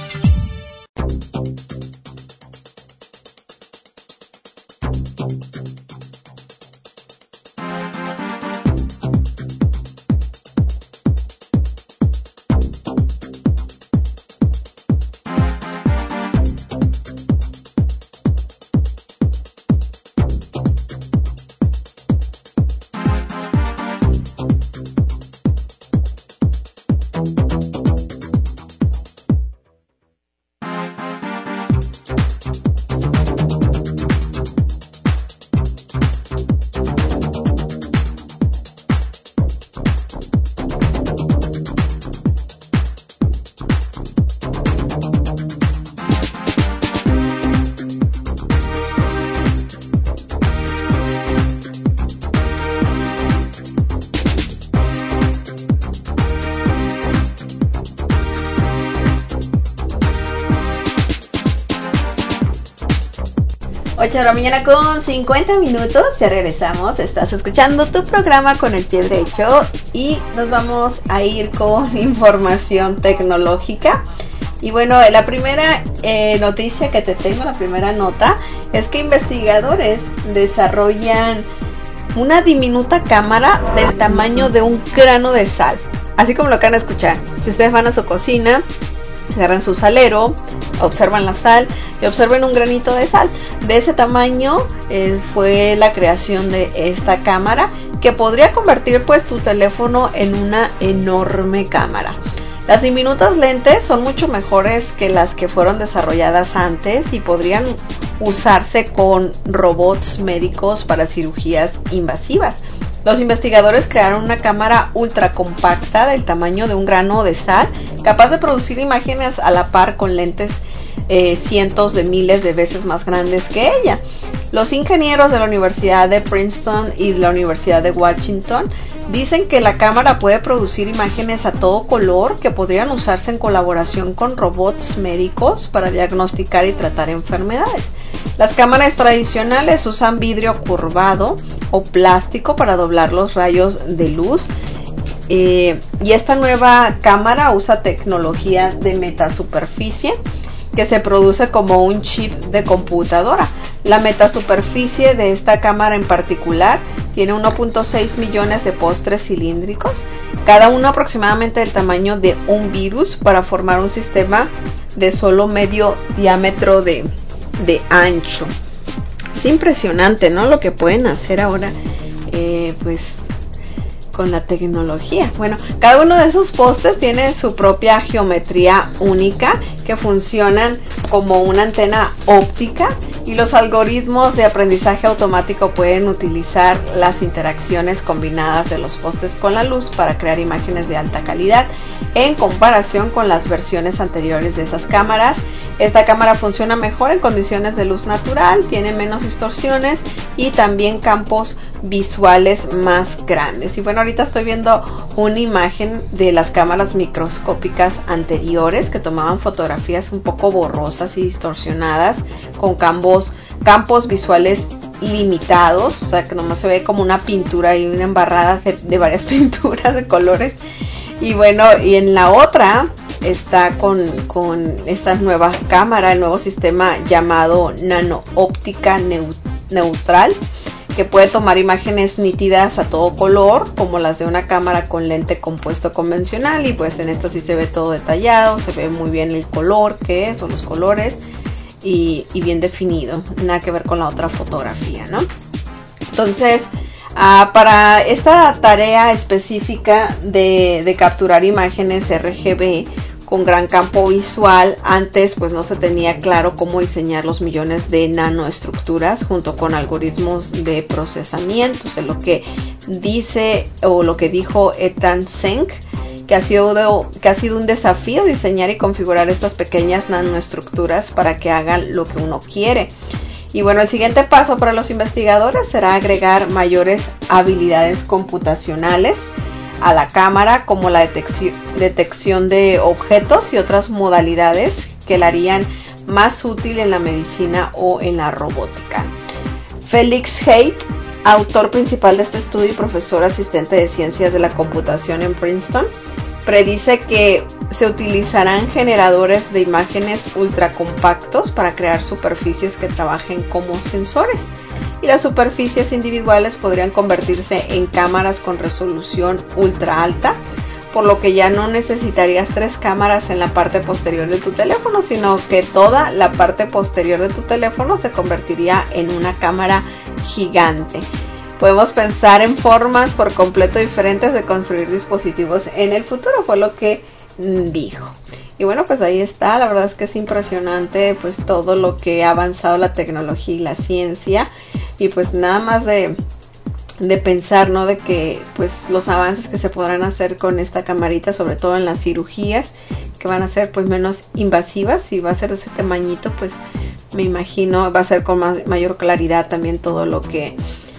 de la mañana con 50 minutos, ya regresamos, estás escuchando tu programa con el pie derecho y nos vamos a ir con información tecnológica. Y bueno, la primera noticia que te tengo, la primera nota, es que investigadores desarrollan una diminuta cámara del tamaño de un grano de sal, así como lo acaban de escuchar. Si ustedes van a su cocina, agarran su salero, observan la sal y observen un granito de sal. De ese tamaño fue la creación de esta cámara que podría convertir pues tu teléfono en una enorme cámara. Las diminutas lentes son mucho mejores que las que fueron desarrolladas antes y podrían usarse con robots médicos para cirugías invasivas. Los investigadores crearon una cámara ultra compacta del tamaño de un grano de sal, capaz de producir imágenes a la par con lentes cientos de miles de veces más grandes que ella. Los ingenieros de la Universidad de Princeton y de la Universidad de Washington dicen que la cámara puede producir imágenes a todo color que podrían usarse en colaboración con robots médicos para diagnosticar y tratar enfermedades. Las cámaras tradicionales usan vidrio curvado o plástico para doblar los rayos de luz. Y esta nueva cámara usa tecnología de metasuperficie que se produce como un chip de computadora. La metasuperficie de esta cámara en particular tiene 1.6 millones de postres cilíndricos, cada uno aproximadamente del tamaño de un virus, para formar un sistema de solo medio diámetro de ancho. Es impresionante, ¿no? Lo que pueden hacer ahora, pues con la tecnología. Bueno, cada uno de esos postes tiene su propia geometría única que funcionan como una antena óptica, y los algoritmos de aprendizaje automático pueden utilizar las interacciones combinadas de los postes con la luz para crear imágenes de alta calidad en comparación con las versiones anteriores de esas cámaras. Esta cámara funciona mejor en condiciones de luz natural, tiene menos distorsiones y también campos visuales más grandes. Y bueno, ahorita estoy viendo una imagen de las cámaras microscópicas anteriores que tomaban fotografías un poco borrosas y distorsionadas con campos visuales limitados, o sea que nomás se ve como una pintura y una embarrada de varias pinturas de colores. Y bueno, y en la otra está con esta nueva cámara, el nuevo sistema llamado nano óptica neutral, que puede tomar imágenes nítidas a todo color, como las de una cámara con lente compuesto convencional. Y pues en esta sí se ve todo detallado, se ve muy bien el color que es, o los colores, y bien definido, nada que ver con la otra fotografía, ¿no? Entonces, para esta tarea específica de capturar imágenes RGB con gran campo visual. Antes pues no se tenía claro cómo diseñar los millones de nanoestructuras junto con algoritmos de procesamiento, de lo que dice o lo que dijo Ethan Senk, que ha sido un desafío diseñar y configurar estas pequeñas nanoestructuras para que hagan lo que uno quiere. Y bueno, el siguiente paso para los investigadores será agregar mayores habilidades computacionales a la cámara, como la detección de objetos y otras modalidades que la harían más útil en la medicina o en la robótica. Felix Haidt, autor principal de este estudio y profesor asistente de ciencias de la computación en Princeton, predice que se utilizarán generadores de imágenes ultracompactos para crear superficies que trabajen como sensores, y las superficies individuales podrían convertirse en cámaras con resolución ultra alta, por lo que ya no necesitarías 3 cámaras en la parte posterior de tu teléfono, sino que toda la parte posterior de tu teléfono se convertiría en una cámara gigante. Podemos pensar en formas por completo diferentes de construir dispositivos en el futuro, fue lo que dijo. Y bueno, pues ahí está, la verdad es que es impresionante pues todo lo que ha avanzado la tecnología y la ciencia, y pues nada más de pensar, ¿no? De que pues los avances que se podrán hacer con esta camarita, sobre todo en las cirugías, que van a ser pues menos invasivas, y va a ser de ese tamañito, pues me imagino va a ser con mayor claridad también todo lo que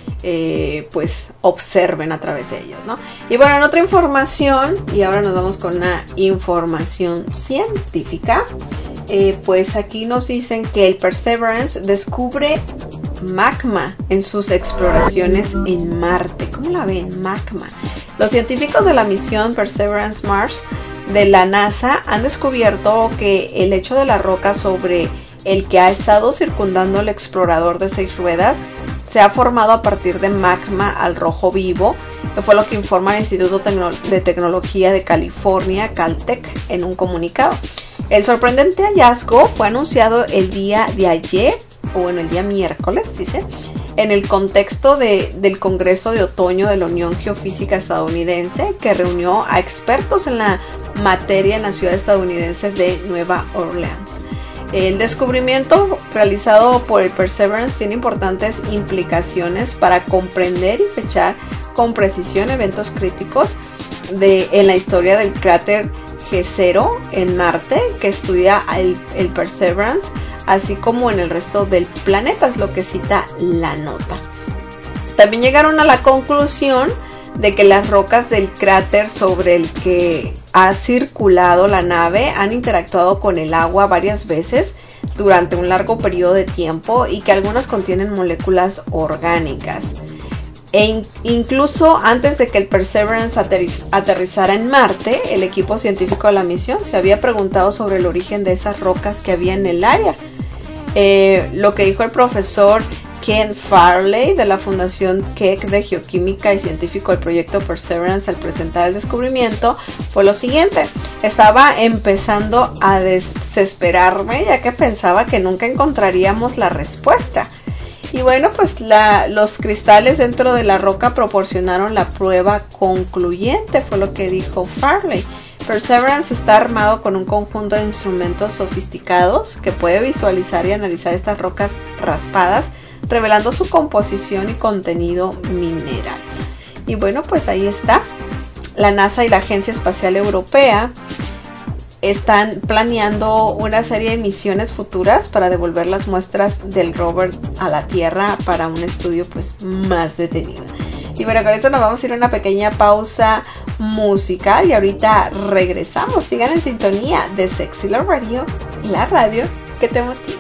pues observen a través de ellos, ¿no? Y bueno, en otra información, y ahora nos vamos con una información científica, pues aquí nos dicen que el Perseverance descubre magma en sus exploraciones en Marte. ¿Cómo la ven? Magma. Los científicos de la misión Perseverance Mars de la NASA han descubierto que el lecho de la roca sobre el que ha estado circundando el explorador de 6 ruedas se ha formado a partir de magma al rojo vivo, que fue lo que informa el Instituto de Tecnología de California, Caltech, en un comunicado. El sorprendente hallazgo fue anunciado el día de ayer, o bueno, el día miércoles, dice, en el contexto del Congreso de Otoño de la Unión Geofísica Estadounidense, que reunió a expertos en la materia en la ciudad estadounidense de Nueva Orleans. El descubrimiento realizado por el Perseverance tiene importantes implicaciones para comprender y fechar con precisión eventos críticos en la historia del cráter G0 en Marte, que estudia el Perseverance, así como en el resto del planeta, es lo que cita la nota. También llegaron a la conclusión de que las rocas del cráter sobre el que ha circulado la nave han interactuado con el agua varias veces durante un largo periodo de tiempo, y que algunas contienen moléculas orgánicas. Incluso antes de que el Perseverance aterrizara en Marte, el equipo científico de la misión se había preguntado sobre el origen de esas rocas que había en el área. Lo que dijo el profesor Ken Farley de la Fundación Keck de Geoquímica y científico del proyecto Perseverance al presentar el descubrimiento fue lo siguiente: estaba empezando a desesperarme, ya que pensaba que nunca encontraríamos la respuesta. Y bueno, pues los cristales dentro de la roca proporcionaron la prueba concluyente, fue lo que dijo Farley. Perseverance está armado con un conjunto de instrumentos sofisticados que puede visualizar y analizar estas rocas raspadas, revelando su composición y contenido mineral. Y bueno, pues ahí está. La NASA y la Agencia Espacial Europea están planeando una serie de misiones futuras para devolver las muestras del rover a la Tierra para un estudio pues más detenido. Y bueno, con esto nos vamos a ir a una pequeña pausa musical y ahorita regresamos. Sigan en sintonía de Sexy Love Radio, la radio que te motiva.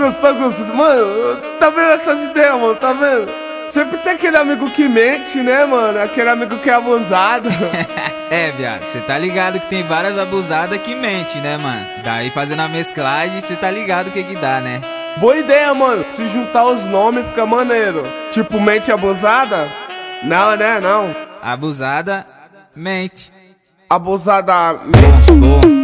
Augusto. Mano, tá vendo essas ideias, mano? Tá vendo? Sempre tem aquele amigo que mente, né, mano? Aquele amigo que é abusado. Viado, você tá ligado que tem várias abusadas que mente, né, mano? Daí fazendo a mesclagem, você tá ligado o que dá, né? Boa ideia, mano. Se juntar os nomes fica maneiro. Tipo, mente abusada? Não, né? Não. Abusada, mente. Abusada, mente.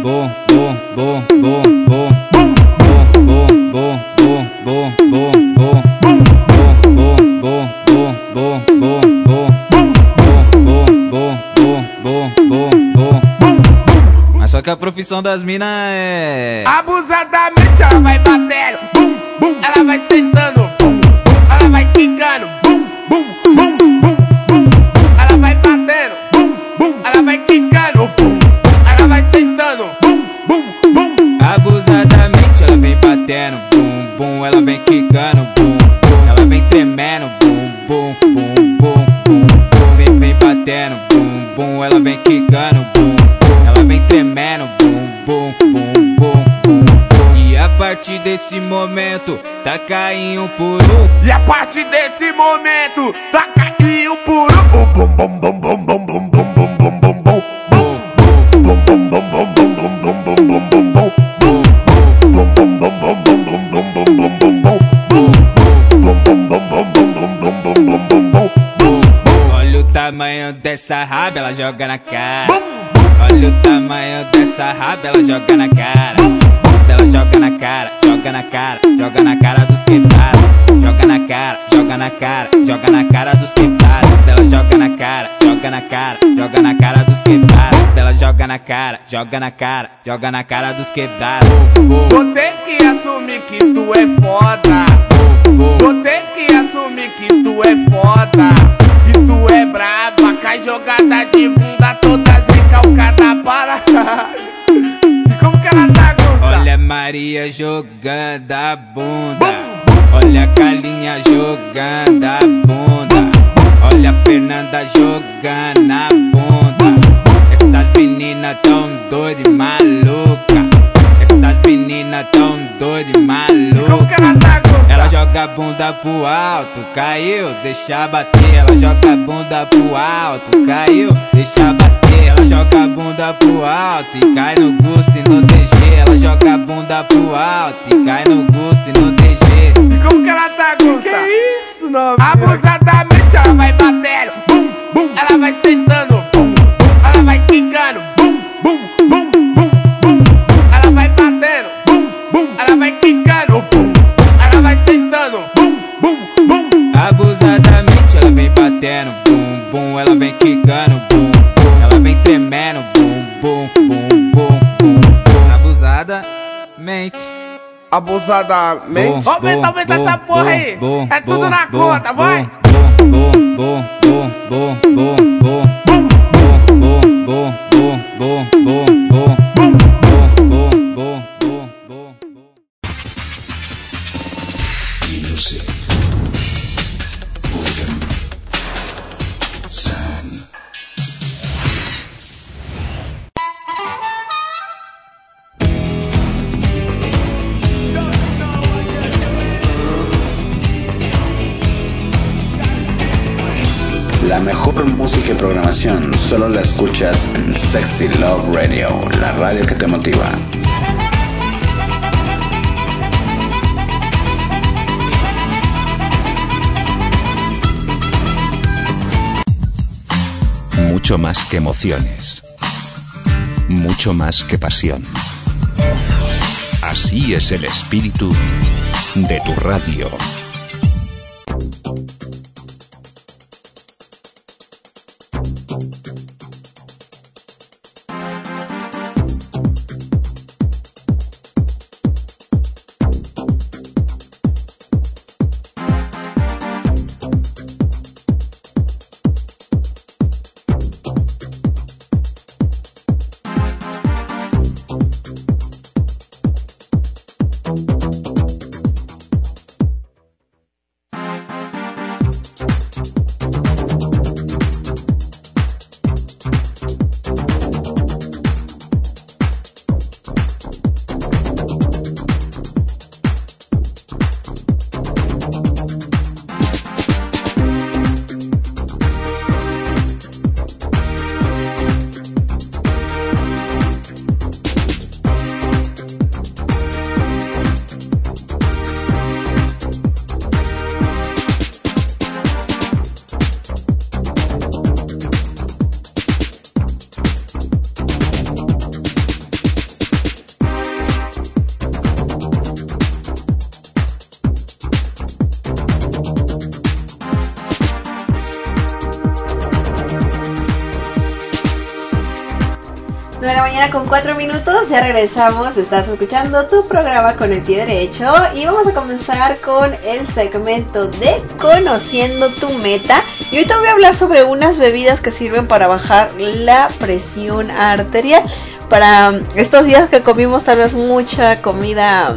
Mas só que a profissão das minas é... Abusadamente ela vai batendo, bum, bum. Ela vai sentando, bum, bum. Ela vai quicando, bum, bum, bum, bum, bum. Ela vai batendo, bum, bum. Ela vai quicando, bum, bum. Ela vai sentando, bum, bum, bum. Abusadamente ela vem batendo, bum, bum. Ela vem quicando, bum, bum. Ela vem tremendo, bum, bum, bum, bum, bum, bum. Vem batendo, bum, bum. Ela vem quicando, bum, bum. Ela vem tremendo, bum, bum, bum, bum, bum, bum. E a partir desse momento, taca em um por um. E a partir desse momento, taca em um por um. Bum, bum, bum, bum, bum, bum, bum, bum, bum, bum, bum. Olha o tamanho dessa raba, ela joga na cara. Olha o tamanho dessa raba, ela joga na cara. Ela joga na cara, joga na cara, joga na cara dos quebrados. Joga na cara, joga na cara, joga na cara dos quebrados. Ela joga na cara, joga na cara, joga na cara dos quebrados. Ela joga na cara, joga na cara, joga na cara dos quebrados. Vou ter que assumir que tu é foda. Vou ter que assumir que tu é foda. Que tu é braba, cai jogada de bunda todas recalcada para. E como que ela tá, Gusta? Olha a Maria jogando a bunda. Olha a Carlinha jogando a bunda. Olha a Fernanda jogando a bunda. Essas meninas tão doidas e maluca. Essas meninas tão doidas e maluca. Ela joga a bunda pro alto, caiu, deixa bater. Ela joga a bunda pro alto, caiu, deixa bater. Ela joga a bunda pro alto e cai no gosto e no DG. Ela joga a bunda pro alto e cai no gosto e no DG. E como que ela tá, Gusta? Que isso, novinha? Abusadamente ela vai batendo, bum, bum. Ela vai sentando, bum, bum. Ela vai quicando, bum, bum, bum, bum, bum. Ela vai batendo, bum, bum. Ela vai quicando, bum. Ela vai sentando, bum, bum, bum. Abusadamente ela vem batendo, bum, bum. Ela vem quicando, bum, bum. Ela vem tremendo, bum, bum, bum, bum, bum, bum. Abusadamente. Abusadamente. Aumenta essa porra aí. É tudo na conta, vai. Music. Rhythm. Sound. La mejor música y programación solo la escuchas en Sexy Love Radio, la radio que te motiva. Mucho más que emociones. Mucho más que pasión. Así es el espíritu de tu radio. 9 de la mañana con 4 minutos, ya regresamos, estás escuchando tu programa Con el Pie Derecho y vamos a comenzar con el segmento de Conociendo tu Meta. Y hoy te voy a hablar sobre unas bebidas que sirven para bajar la presión arterial. Para estos días que comimos tal vez mucha comida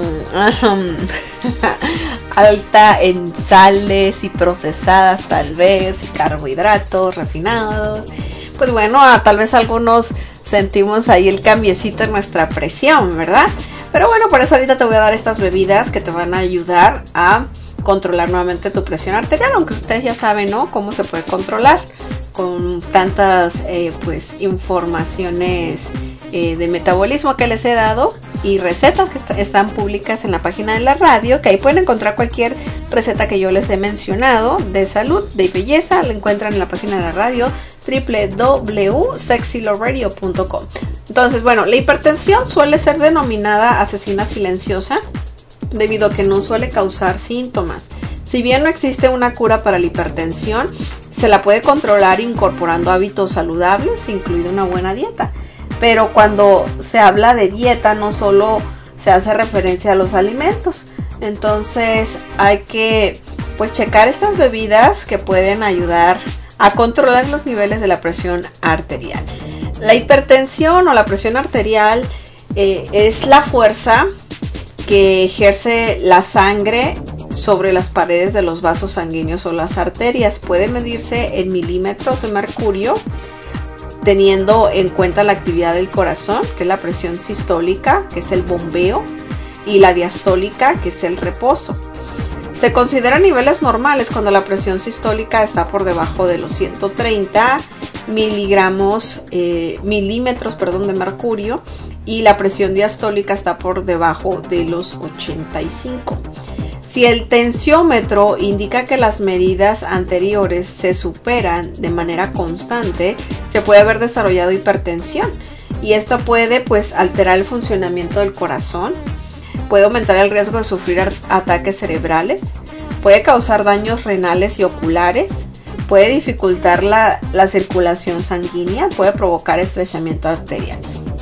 alta en sales y procesadas tal vez, y carbohidratos refinados, pues bueno, tal vez algunos sentimos ahí el cambiecito en nuestra presión, ¿verdad? Pero bueno, por eso ahorita te voy a dar estas bebidas que te van a ayudar a controlar nuevamente tu presión arterial, aunque ustedes ya saben, ¿no?, cómo se puede controlar con tantas pues informaciones de metabolismo que les he dado y recetas que están públicas en la página de la radio, que ahí pueden encontrar cualquier receta que yo les he mencionado de salud, de belleza, la encuentran en la página de la radio www.sexyloveradio.com. Entonces, bueno, la hipertensión suele ser denominada asesina silenciosa debido a que no suele causar síntomas. Si bien no existe una cura para la hipertensión, se la puede controlar incorporando hábitos saludables, incluida una buena dieta. Pero cuando se habla de dieta no solo se hace referencia a los alimentos. Entonces hay que pues checar estas bebidas que pueden ayudar a controlar los niveles de la presión arterial. La hipertensión o la presión arterial es la fuerza que ejerce la sangre sobre las paredes de los vasos sanguíneos o las arterias. Puede medirse en milímetros de mercurio, teniendo en cuenta la actividad del corazón, que es la presión sistólica, que es el bombeo, y la diastólica, que es el reposo. Se consideran niveles normales cuando la presión sistólica está por debajo de los 130 milímetros de mercurio y la presión diastólica está por debajo de los 85. Si el tensiómetro indica que las medidas anteriores se superan de manera constante, se puede haber desarrollado hipertensión y esto puede pues alterar el funcionamiento del corazón, puede aumentar el riesgo de sufrir ataques cerebrales, puede causar daños renales y oculares, puede dificultar la circulación sanguínea, puede provocar estrechamiento arterial.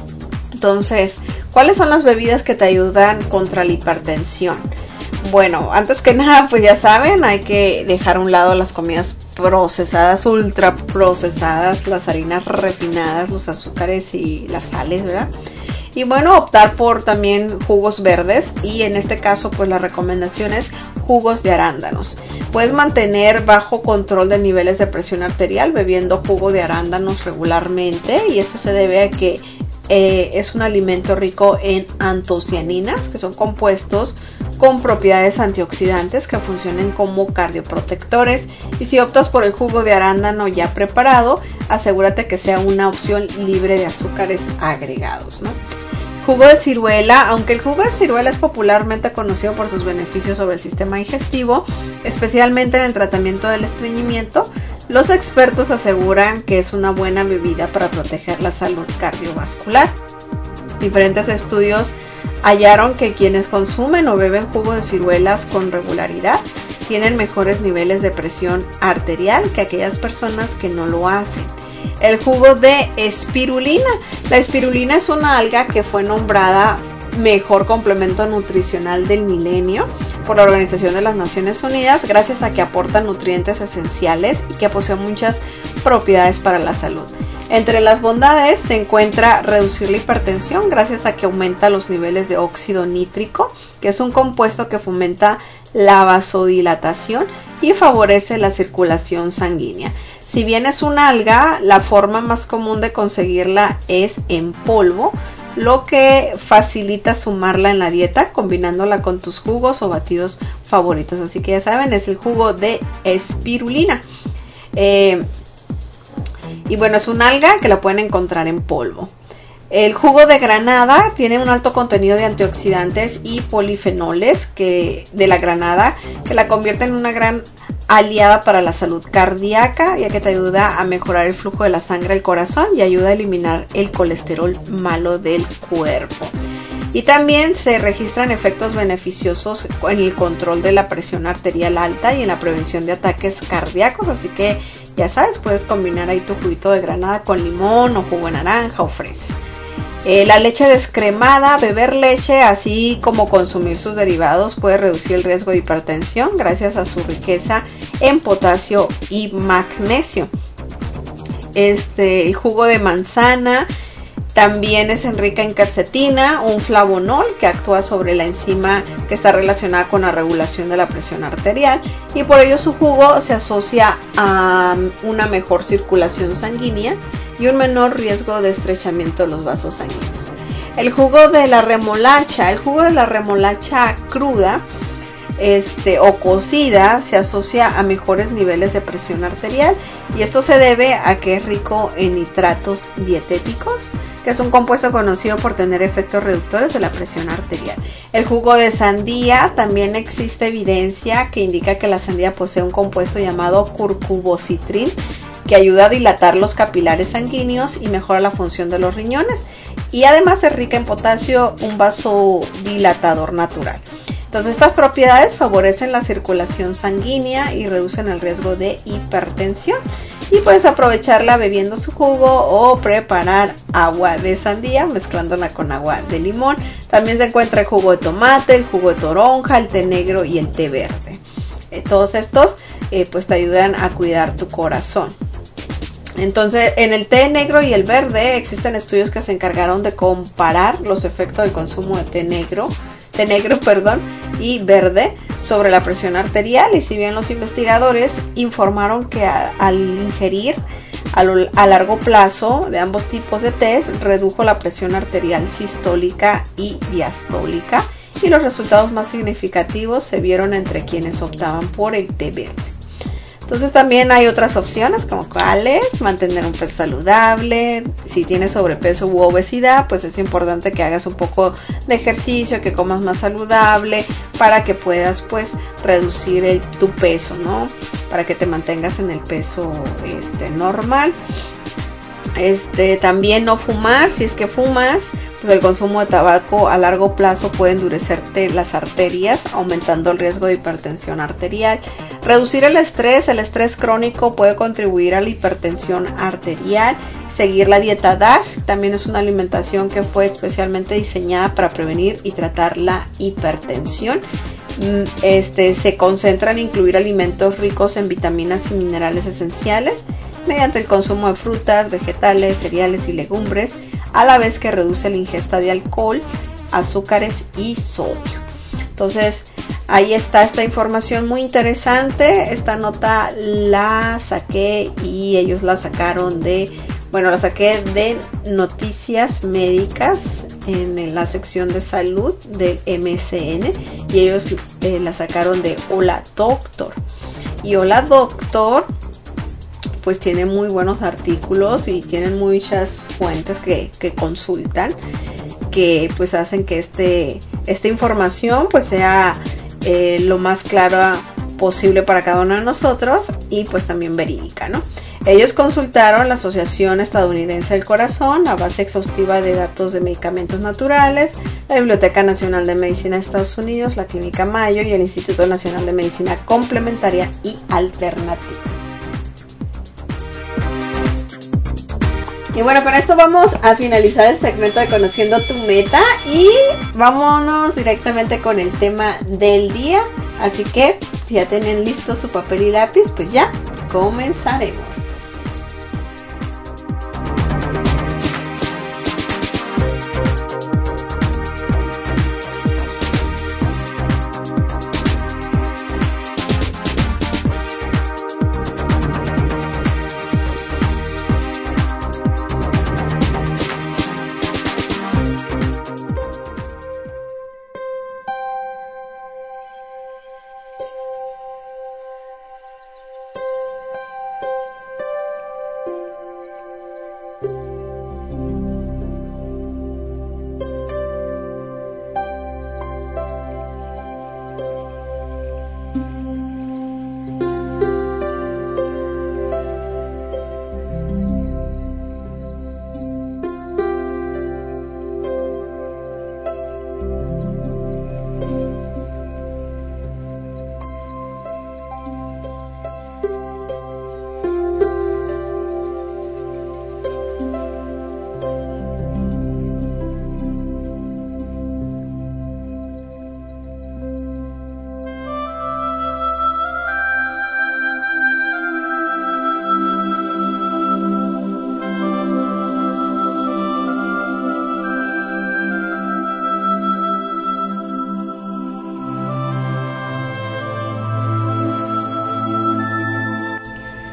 Entonces, ¿cuáles son las bebidas que te ayudan contra la hipertensión? Bueno, antes que nada, pues ya saben, hay que dejar a un lado las comidas procesadas, ultra procesadas, las harinas refinadas, los azúcares y las sales, ¿verdad? Y bueno, optar por también jugos verdes y en este caso pues la recomendación es jugos de arándanos. Puedes mantener bajo control de niveles de presión arterial bebiendo jugo de arándanos regularmente y esto se debe a que es un alimento rico en antocianinas, que son compuestos con propiedades antioxidantes que funcionan como cardioprotectores. Y si optas por el jugo de arándano ya preparado, asegúrate que sea una opción libre de azúcares agregados, ¿no? Jugo de ciruela. Aunque el jugo de ciruela es popularmente conocido por sus beneficios sobre el sistema digestivo, especialmente en el tratamiento del estreñimiento, los expertos aseguran que es una buena bebida para proteger la salud cardiovascular. Diferentes estudios hallaron que quienes consumen o beben jugo de ciruelas con regularidad tienen mejores niveles de presión arterial que aquellas personas que no lo hacen. El jugo de espirulina. La espirulina es una alga que fue nombrada mejor complemento nutricional del milenio por la Organización de las Naciones Unidas gracias a que aporta nutrientes esenciales y que posee muchas propiedades para la salud. Entre las bondades se encuentra reducir la hipertensión gracias a que aumenta los niveles de óxido nítrico, que es un compuesto que fomenta la vasodilatación y favorece la circulación sanguínea. Si bien es una alga, la forma más común de conseguirla es en polvo, lo que facilita sumarla en la dieta combinándola con tus jugos o batidos favoritos. Así que ya saben, es el jugo de espirulina. Y bueno, es una alga que la pueden encontrar en polvo. El jugo de granada tiene un alto contenido de antioxidantes y polifenoles de la granada que la convierten en una gran aliada para la salud cardíaca, ya que te ayuda a mejorar el flujo de la sangre al corazón y ayuda a eliminar el colesterol malo del cuerpo. Y también se registran efectos beneficiosos en el control de la presión arterial alta y en la prevención de ataques cardíacos. Así que ya sabes, puedes combinar ahí tu juguito de granada con limón o jugo de naranja o fresa. La leche descremada, beber leche así como consumir sus derivados puede reducir el riesgo de hipertensión gracias a su riqueza en potasio y magnesio. El jugo de manzana también es rica en quercetina, un flavonol que actúa sobre la enzima que está relacionada con la regulación de la presión arterial, y por ello su jugo se asocia a una mejor circulación sanguínea y un menor riesgo de estrechamiento de los vasos sanguíneos. El jugo de la remolacha cruda o cocida se asocia a mejores niveles de presión arterial, y esto se debe a que es rico en nitratos dietéticos, que es un compuesto conocido por tener efectos reductores de la presión arterial. El jugo de sandía, también existe evidencia que indica que la sandía posee un compuesto llamado curcubocitrin, que ayuda a dilatar los capilares sanguíneos y mejora la función de los riñones, y además es rica en potasio, un vasodilatador natural. Entonces, estas propiedades favorecen la circulación sanguínea y reducen el riesgo de hipertensión. Y puedes aprovecharla bebiendo su jugo o preparar agua de sandía mezclándola con agua de limón. También se encuentra el jugo de tomate, el jugo de toronja, el té negro y el té verde. Todos estos pues te ayudan a cuidar tu corazón. Entonces, en el té negro y el verde existen estudios que se encargaron de comparar los efectos del consumo de té negro y verde sobre la presión arterial, y si bien los investigadores informaron que al ingerir a largo plazo de ambos tipos de té redujo la presión arterial sistólica y diastólica, y los resultados más significativos se vieron entre quienes optaban por el té verde. Entonces también hay otras opciones, como cuáles: mantener un peso saludable. Si tienes sobrepeso u obesidad, pues es importante que hagas un poco de ejercicio, que comas más saludable para que puedas pues reducir tu peso, ¿no? Para que te mantengas en el peso normal. También no fumar. Si es que fumas, pues el consumo de tabaco a largo plazo puede endurecerte las arterias, aumentando el riesgo de hipertensión arterial. Reducir el estrés crónico puede contribuir a la hipertensión arterial. Seguir la dieta DASH también es una alimentación que fue especialmente diseñada para prevenir y tratar la hipertensión. Se concentra en incluir alimentos ricos en vitaminas y minerales esenciales mediante el consumo de frutas, vegetales, cereales y legumbres, a la vez que reduce la ingesta de alcohol, azúcares y sodio. Entonces, ahí está esta información muy interesante. Esta nota la saqué y ellos la sacaron la saqué de Noticias Médicas en la sección de salud del MSN, y ellos la sacaron de Hola Doctor. Y Hola Doctor pues tiene muy buenos artículos y tienen muchas fuentes que consultan, que pues hacen que esta información pues sea lo más clara posible para cada uno de nosotros, y pues también verídica, ¿no? Ellos consultaron la Asociación Estadounidense del Corazón, la base exhaustiva de datos de medicamentos naturales, la Biblioteca Nacional de Medicina de Estados Unidos, la Clínica Mayo y el Instituto Nacional de Medicina Complementaria y Alternativa. Y bueno, con esto vamos a finalizar el segmento de Conociendo tu Meta y vámonos directamente con el tema del día. Así que si ya tienen listo su papel y lápiz, pues ya comenzaremos.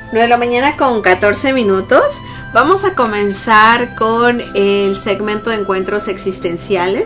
9 de la mañana con 14 minutos. Vamos a comenzar con el segmento de encuentros existenciales.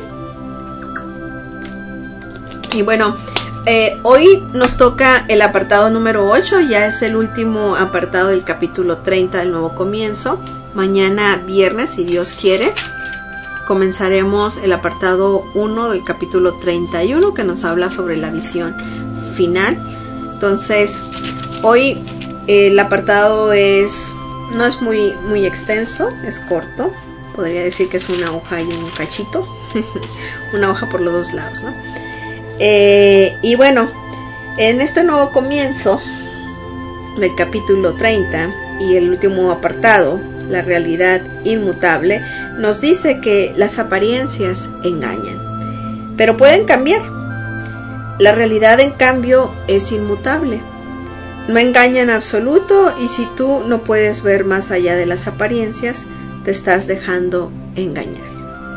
Y bueno, hoy nos toca el apartado número 8, ya es el último apartado del capítulo 30 del Nuevo Comienzo. Mañana viernes, si Dios quiere, comenzaremos el apartado 1 del capítulo 31, que nos habla sobre la visión final. Entonces, hoy el apartado no es muy extenso, es corto. Podría decir que es una hoja y un cachito. Una hoja por los dos lados, ¿no? Y bueno, en este nuevo comienzo del capítulo 30 y el último apartado, la realidad inmutable, nos dice que las apariencias engañan, pero pueden cambiar. La realidad, en cambio, es inmutable. No engaña en absoluto, y si tú no puedes ver más allá de las apariencias, te estás dejando engañar.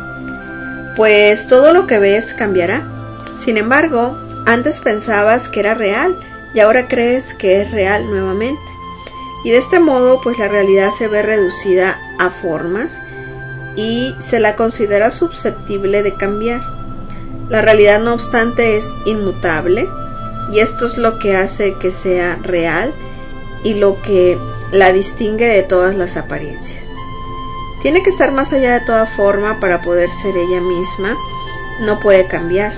Pues todo lo que ves cambiará. Sin embargo, antes pensabas que era real y ahora crees que es real nuevamente. Y de este modo, pues la realidad se ve reducida a formas y se la considera susceptible de cambiar. La realidad, no obstante, es inmutable, y esto es lo que hace que sea real y lo que la distingue de todas las apariencias. Tiene que estar más allá de toda forma para poder ser ella misma, no puede cambiar.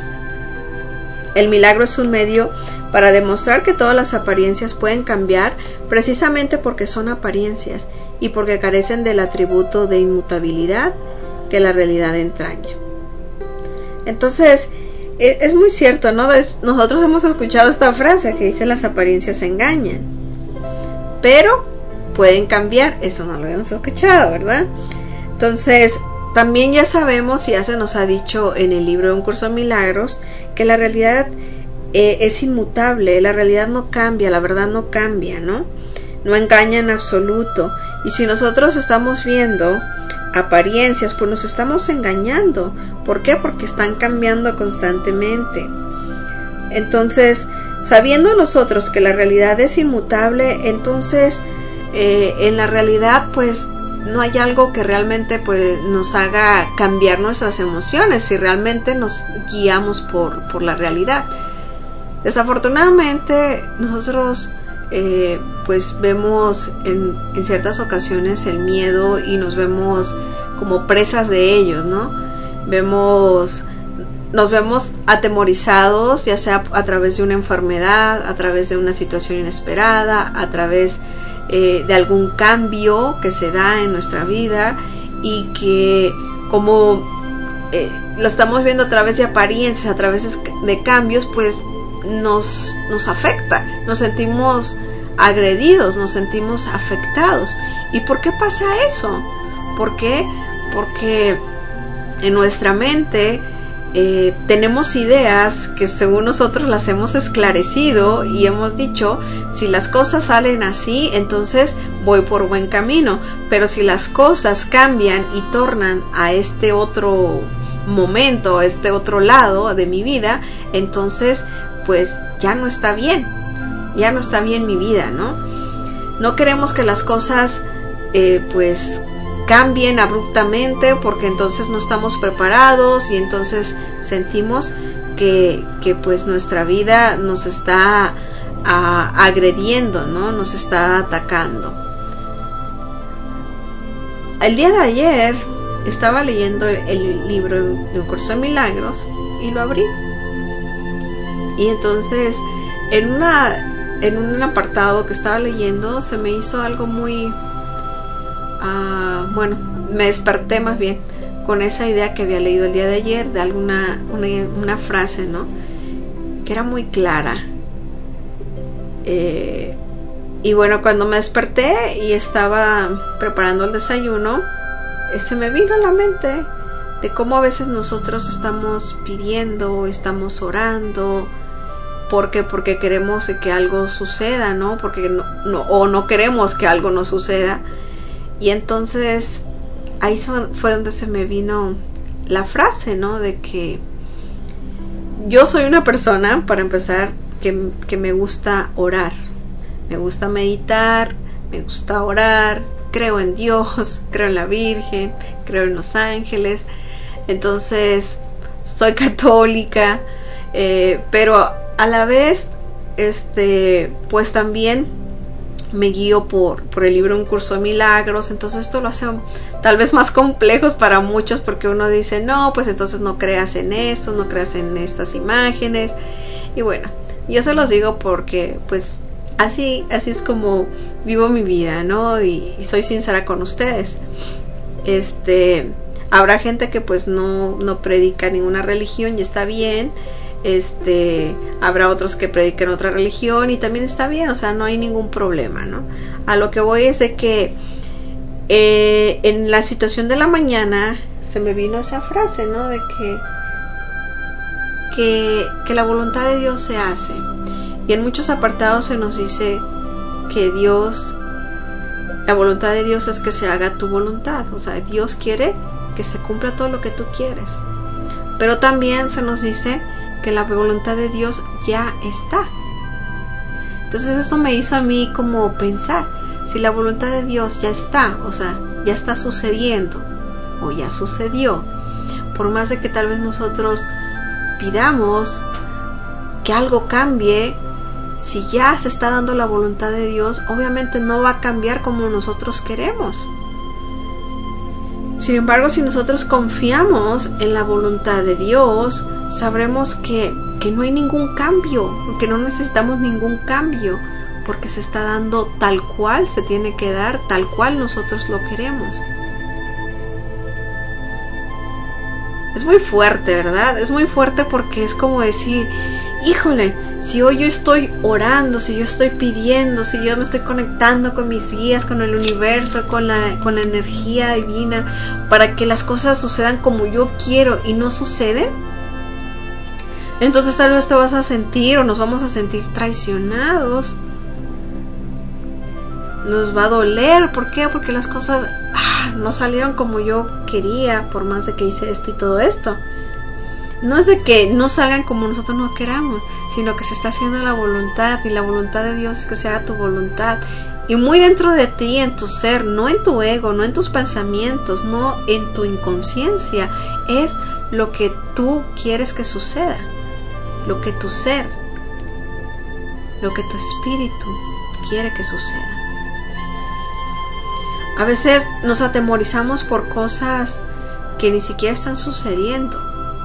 El milagro es un medio para demostrar que todas las apariencias pueden cambiar, precisamente porque son apariencias y porque carecen del atributo de inmutabilidad que la realidad entraña. Entonces, es muy cierto, ¿no? Nosotros hemos escuchado esta frase que dice: las apariencias engañan, pero pueden cambiar. Eso no lo habíamos escuchado, ¿verdad? Entonces, también ya sabemos, y ya se nos ha dicho en el libro de Un Curso de Milagros, que la realidad es inmutable, la realidad no cambia, la verdad no cambia, ¿no? No engaña en absoluto. Y si nosotros estamos viendo apariencias, pues nos estamos engañando. ¿Por qué? Porque están cambiando constantemente. Entonces, sabiendo nosotros que la realidad es inmutable, entonces en la realidad pues no hay algo que realmente pues nos haga cambiar nuestras emociones, si realmente nos guiamos por la realidad. Desafortunadamente nosotros pues vemos en ciertas ocasiones el miedo y nos vemos como presas de ellos, ¿no? Nos vemos atemorizados, ya sea a través de una enfermedad, a través de una situación inesperada, a través de algún cambio que se da en nuestra vida, y que como lo estamos viendo a través de apariencias, a través de cambios, pues nos afecta, nos sentimos agredidos, nos sentimos afectados. ¿Y por qué pasa eso? ¿Por qué? Porque en nuestra mente tenemos ideas que según nosotros las hemos esclarecido y hemos dicho: si las cosas salen así, entonces voy por buen camino, pero si las cosas cambian y tornan a este otro momento, a este otro lado de mi vida, entonces pues ya no está bien mi vida, ¿no? No queremos que las cosas pues cambien abruptamente, porque entonces no estamos preparados y entonces sentimos que pues nuestra vida nos está agrediendo, ¿no? Nos está atacando. El día de ayer estaba leyendo el libro de Un Curso de Milagros y lo abrí. Y entonces en un apartado que estaba leyendo se me hizo algo muy bueno, me desperté más bien con esa idea que había leído el día de ayer, de una frase, ¿no? Que era muy clara. Y bueno, cuando me desperté y estaba preparando el desayuno, se me vino a la mente de cómo a veces nosotros estamos pidiendo, estamos orando, porque queremos que algo suceda, ¿no? Porque no queremos que algo no suceda. Y entonces ahí fue donde se me vino la frase, ¿no? De que yo soy una persona, para empezar, que me gusta orar, me gusta meditar, me gusta orar, creo en Dios, creo en la Virgen, creo en los ángeles. Entonces soy católica, pero a la vez pues también me guío por el libro Un Curso de Milagros. Entonces esto lo hace tal vez más complejos para muchos, porque uno dice, no, pues entonces no creas en esto, no creas en estas imágenes. Y bueno, yo se los digo porque pues así es como vivo mi vida, ¿no? Y soy sincera con ustedes. Habrá gente que pues no predica ninguna religión y está bien. Habrá otros que prediquen otra religión y también está bien, o sea, no hay ningún problema, ¿no? A lo que voy es de que en la situación de la mañana se me vino esa frase, ¿no? De que la voluntad de Dios se hace, y en muchos apartados se nos dice que la voluntad de Dios es que se haga tu voluntad, o sea, Dios quiere que se cumpla todo lo que tú quieres, pero también se nos dice que la voluntad de Dios ya está. Entonces eso me hizo a mí como pensar, si la voluntad de Dios ya está, o sea, ya está sucediendo o ya sucedió, por más de que tal vez nosotros pidamos que algo cambie, si ya se está dando la voluntad de Dios, obviamente no va a cambiar como nosotros queremos. Sin embargo, si nosotros confiamos en la voluntad de Dios, sabremos que no hay ningún cambio, que no necesitamos ningún cambio, porque se está dando tal cual se tiene que dar, tal cual nosotros lo queremos. Es muy fuerte, ¿verdad? Es muy fuerte porque es como decir, híjole, si hoy yo estoy orando, si yo estoy pidiendo, si yo me estoy conectando con mis guías, con el universo, con la energía divina, para que las cosas sucedan como yo quiero y no suceden, entonces tal vez te vas a sentir o nos vamos a sentir traicionados. Nos va a doler. ¿Por qué? Porque las cosas no salieron como yo quería, por más de que hice esto y todo esto. No es de que no salgan como nosotros no queramos, sino que se está haciendo la voluntad, y la voluntad de Dios es que se haga tu voluntad. Y muy dentro de ti, en tu ser, no en tu ego, no en tus pensamientos, no en tu inconsciencia, es lo que tú quieres que suceda, lo que tu ser, lo que tu espíritu quiere que suceda. A veces nos atemorizamos por cosas que ni siquiera están sucediendo.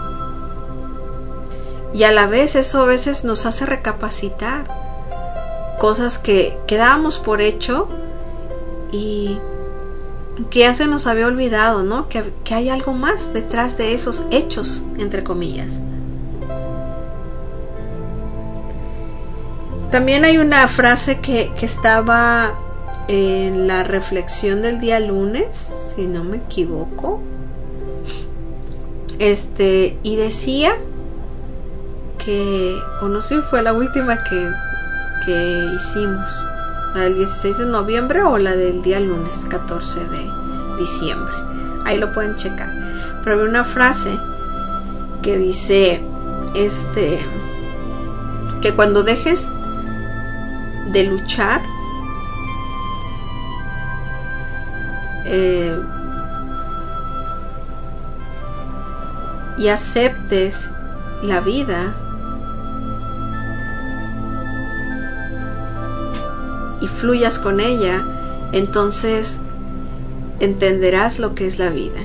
Y a la vez eso a veces nos hace recapacitar cosas que dábamos por hecho y que ya se nos había olvidado, ¿no? Que hay algo más detrás de esos hechos, entre comillas. También hay una frase que estaba en la reflexión del día lunes, si no me equivoco, y decía que, o no sé si fue la última que hicimos, la del 16 de noviembre o la del día lunes 14 de diciembre, ahí lo pueden checar, pero había una frase que dice que cuando dejes de luchar, y aceptes la vida y fluyas con ella, entonces entenderás lo que es la vida.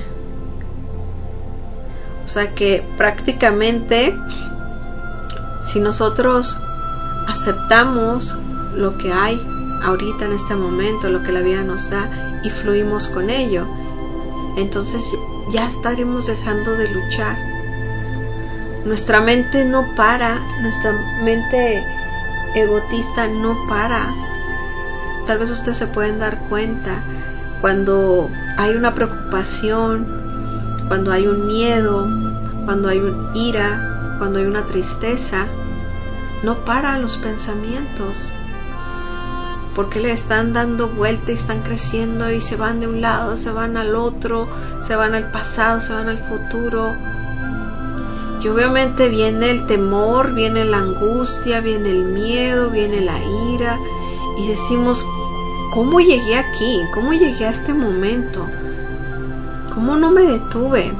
O sea que prácticamente, si nosotros aceptamos lo que hay ahorita en este momento, lo que la vida nos da, y fluimos con ello, entonces ya estaremos dejando de luchar. Nuestra mente no para, nuestra mente egotista no para. Tal vez ustedes se pueden dar cuenta cuando hay una preocupación, cuando hay un miedo, cuando hay un ira, cuando hay una tristeza, no paran los pensamientos, porque le están dando vuelta y están creciendo y se van de un lado, se van al otro, se van al pasado, se van al futuro. Y obviamente viene el temor, viene la angustia, viene el miedo, viene la ira, y decimos, ¿cómo llegué aquí? ¿Cómo llegué a este momento? ¿Cómo no me detuve?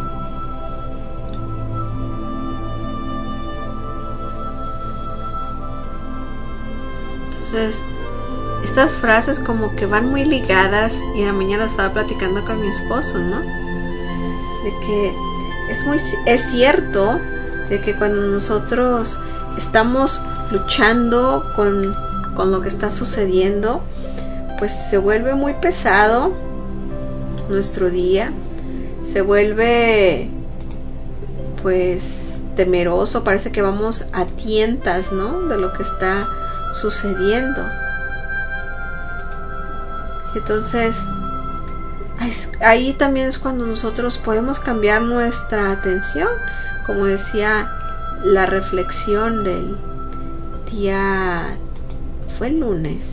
Entonces, estas frases como que van muy ligadas, y en la mañana estaba platicando con mi esposo, ¿no? De que es cierto de que cuando nosotros estamos luchando con lo que está sucediendo, pues se vuelve muy pesado nuestro día, se vuelve pues temeroso, parece que vamos a tientas, ¿no? De lo que está sucediendo. Entonces ahí también es cuando nosotros podemos cambiar nuestra atención, como decía la reflexión del día, fue el lunes,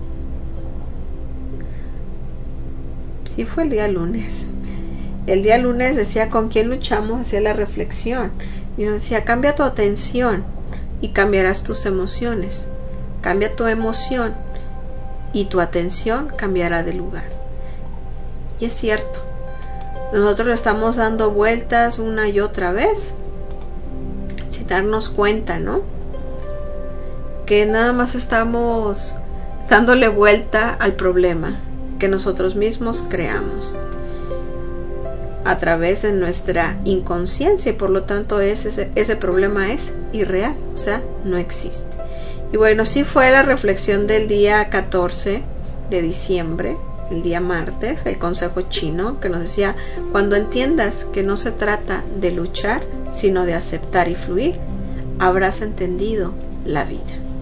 sí fue el día lunes. El día lunes decía con quién luchamos, hacía la reflexión y nos decía cambia tu atención y cambiarás tus emociones, cambia tu emoción y tu atención cambiará de lugar. Y es cierto, nosotros le estamos dando vueltas una y otra vez sin darnos cuenta, ¿no? Que nada más estamos dándole vuelta al problema que nosotros mismos creamos a través de nuestra inconsciencia, y por lo tanto ese problema es irreal, o sea, no existe. Y bueno, sí fue la reflexión del día 14 de diciembre, el día martes, el consejo chino que nos decía, cuando entiendas que no se trata de luchar, sino de aceptar y fluir, habrás entendido la vida.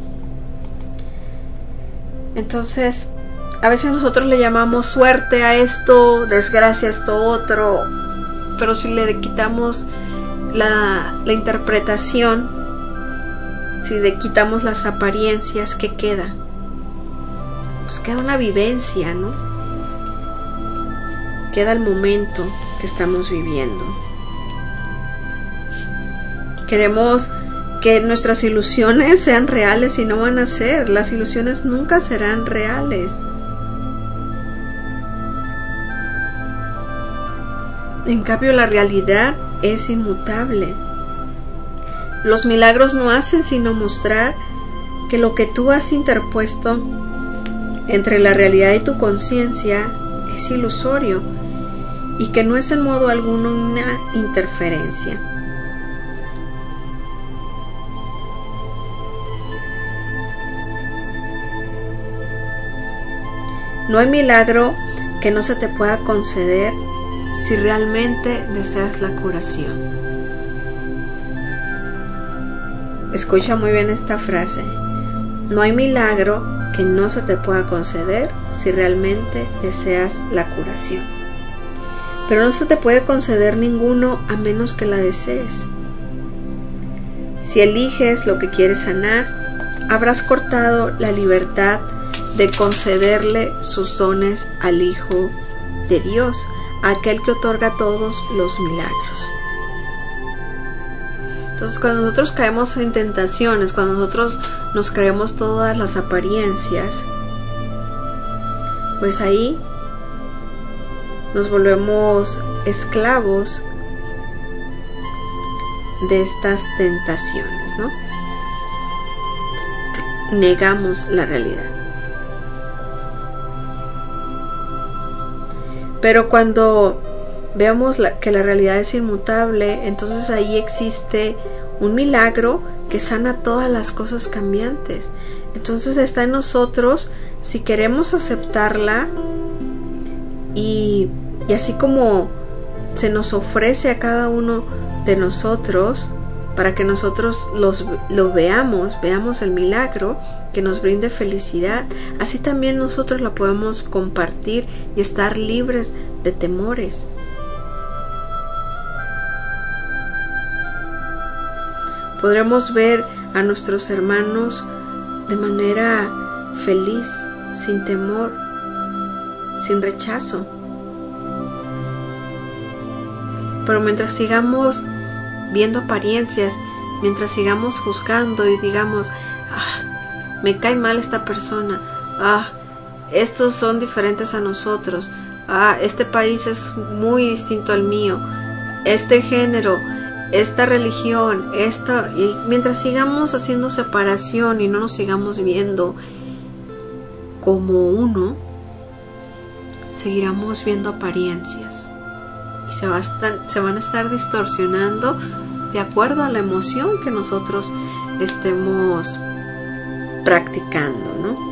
Entonces, a veces nosotros le llamamos suerte a esto, desgracia a esto otro, pero si le quitamos la interpretación, si le quitamos las apariencias, ¿qué queda? Pues queda una vivencia, ¿no? Queda el momento que estamos viviendo. Queremos que nuestras ilusiones sean reales y no van a ser. Las ilusiones nunca serán reales. En cambio, la realidad es inmutable. Los milagros no hacen sino mostrar que lo que tú has interpuesto entre la realidad y tu conciencia es ilusorio y que no es en modo alguno una interferencia. No hay milagro que no se te pueda conceder si realmente deseas la curación. Escucha muy bien esta frase. No hay milagro que no se te pueda conceder si realmente deseas la curación. Pero no se te puede conceder ninguno a menos que la desees. Si eliges lo que quieres sanar, habrás cortado la libertad de concederle sus dones al Hijo de Dios, aquel que otorga todos los milagros. Entonces, cuando nosotros caemos en tentaciones, cuando nosotros nos creemos todas las apariencias, pues ahí nos volvemos esclavos de estas tentaciones, ¿no? Negamos la realidad. Pero cuando veamos que la realidad es inmutable, entonces ahí existe un milagro que sana todas las cosas cambiantes. Entonces está en nosotros si queremos aceptarla y así como se nos ofrece a cada uno de nosotros para que nosotros lo veamos el milagro que nos brinde felicidad, así también nosotros la podemos compartir y estar libres de temores. Podremos ver a nuestros hermanos de manera feliz, sin temor, sin rechazo. Pero mientras sigamos viendo apariencias, mientras sigamos juzgando y digamos, me cae mal esta persona, estos son diferentes a nosotros, este país es muy distinto al mío, este género, esta religión, y mientras sigamos haciendo separación y no nos sigamos viendo como uno, seguiremos viendo apariencias y se van a estar distorsionando de acuerdo a la emoción que nosotros estemos practicando, ¿no?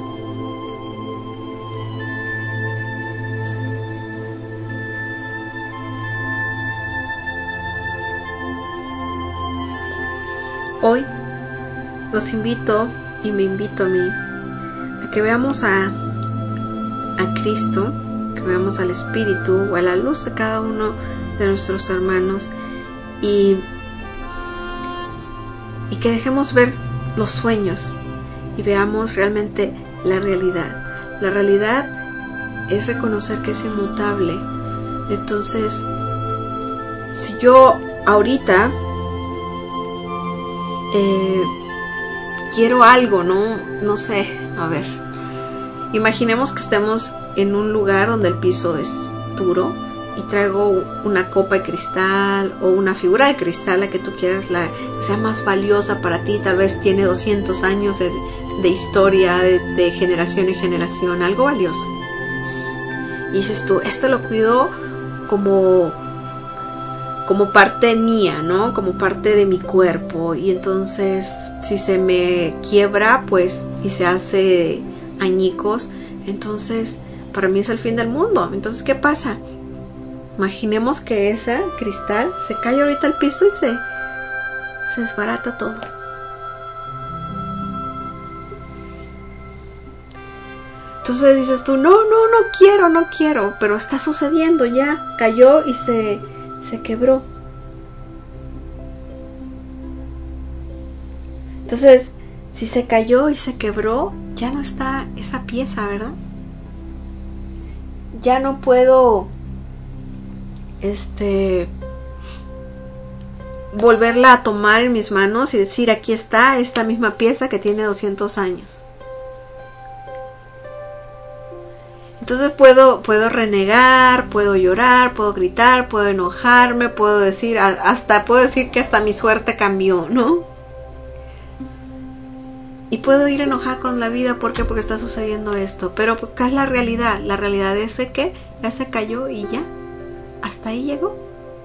Hoy los invito y me invito a mí a que veamos a Cristo, que veamos al Espíritu o a la luz de cada uno de nuestros hermanos y que dejemos ver los sueños y veamos realmente la realidad. La realidad es reconocer que es inmutable. Entonces, si yo ahorita quiero algo, no sé, a ver, imaginemos que estemos en un lugar donde el piso es duro y traigo una copa de cristal o una figura de cristal, la que tú quieras, la que sea más valiosa para ti, tal vez tiene 200 años de historia, de generación en generación, algo valioso. Y dices tú, esto lo cuido como parte mía, ¿no? Como parte de mi cuerpo. Y entonces, si se me quiebra, pues, y se hace añicos, entonces, para mí es el fin del mundo. Entonces, ¿qué pasa? Imaginemos que ese cristal se cae ahorita al piso y se desbarata todo. Entonces dices tú, no quiero, pero está sucediendo ya, cayó y se quebró. Entonces, si se cayó y se quebró, ya no está esa pieza, ¿verdad? Ya no puedo volverla a tomar en mis manos y decir, aquí está esta misma pieza que tiene 200 años. Entonces puedo renegar, puedo llorar, puedo gritar, puedo enojarme, puedo decir que hasta mi suerte cambió, ¿no? Y puedo ir enojada con la vida, ¿por qué? Porque está sucediendo esto. Pero ¿qué es la realidad? La realidad es que ya se cayó y ya, hasta ahí llegó.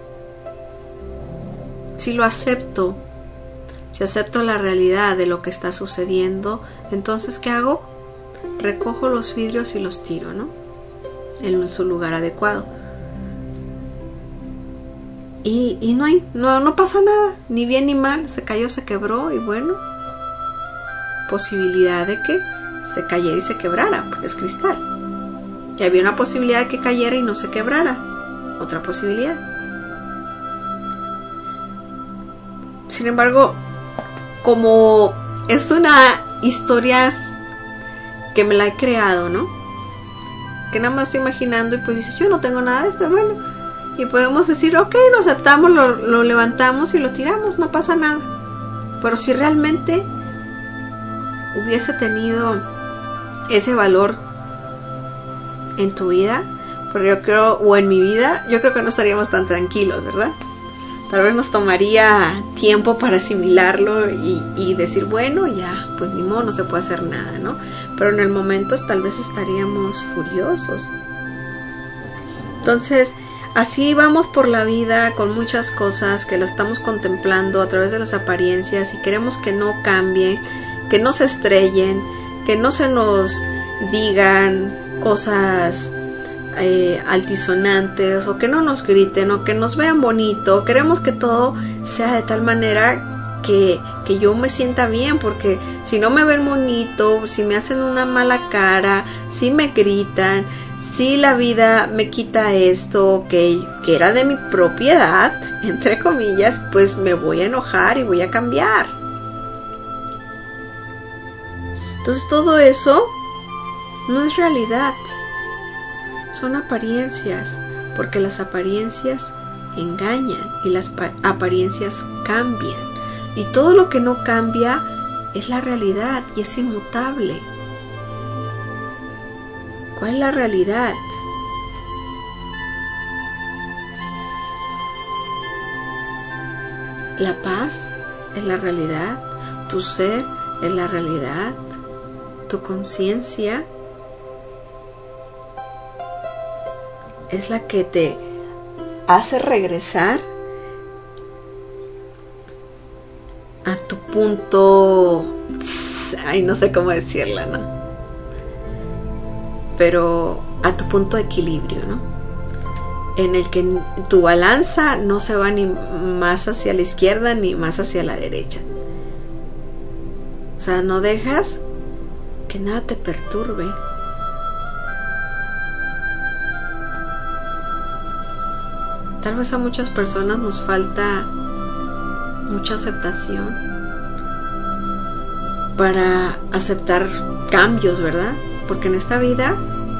Si lo acepto, si acepto la realidad de lo que está sucediendo, entonces ¿qué hago? Recojo los vidrios y los tiro, ¿no? En su lugar adecuado. Y no pasa nada, ni bien ni mal, se cayó, se quebró y bueno, posibilidad de que se cayera y se quebrara, porque es cristal. Y había una posibilidad de que cayera y no se quebrara, otra posibilidad. Sin embargo, como es una historia que me la he creado, ¿no? Que nada más estoy imaginando y pues dices, yo no tengo nada de esto, bueno. Y podemos decir, ok, lo aceptamos, lo levantamos y lo tiramos, no pasa nada. Pero si realmente hubiese tenido ese valor en tu vida, pero yo creo, o en mi vida, yo creo que no estaríamos tan tranquilos, ¿verdad? Tal vez nos tomaría tiempo para asimilarlo y decir, bueno, ya, pues ni modo, no se puede hacer nada, ¿no? Pero en el momento tal vez estaríamos furiosos. Entonces, así vamos por la vida con muchas cosas que las estamos contemplando a través de las apariencias y queremos que no cambien, que no se estrellen, que no se nos digan cosas altisonantes o que no nos griten o que nos vean bonito. Queremos que todo sea de tal manera que yo me sienta bien, porque si no me ven bonito, si me hacen una mala cara, si me gritan, si la vida me quita esto que era de mi propiedad, entre comillas, pues me voy a enojar y voy a cambiar. Entonces todo eso no es realidad. Son apariencias, porque las apariencias engañan y las apariencias cambian. Y todo lo que no cambia es la realidad y es inmutable. ¿Cuál es la realidad? La paz es la realidad, tu ser es la realidad, tu conciencia es la que te hace regresar a tu punto, ay, no sé cómo decirla, ¿no? Pero a tu punto de equilibrio, ¿no? En el que tu balanza no se va ni más hacia la izquierda ni más hacia la derecha. O sea, no dejas que nada te perturbe. Tal vez a muchas personas nos falta mucha aceptación para aceptar cambios, ¿verdad? Porque en esta vida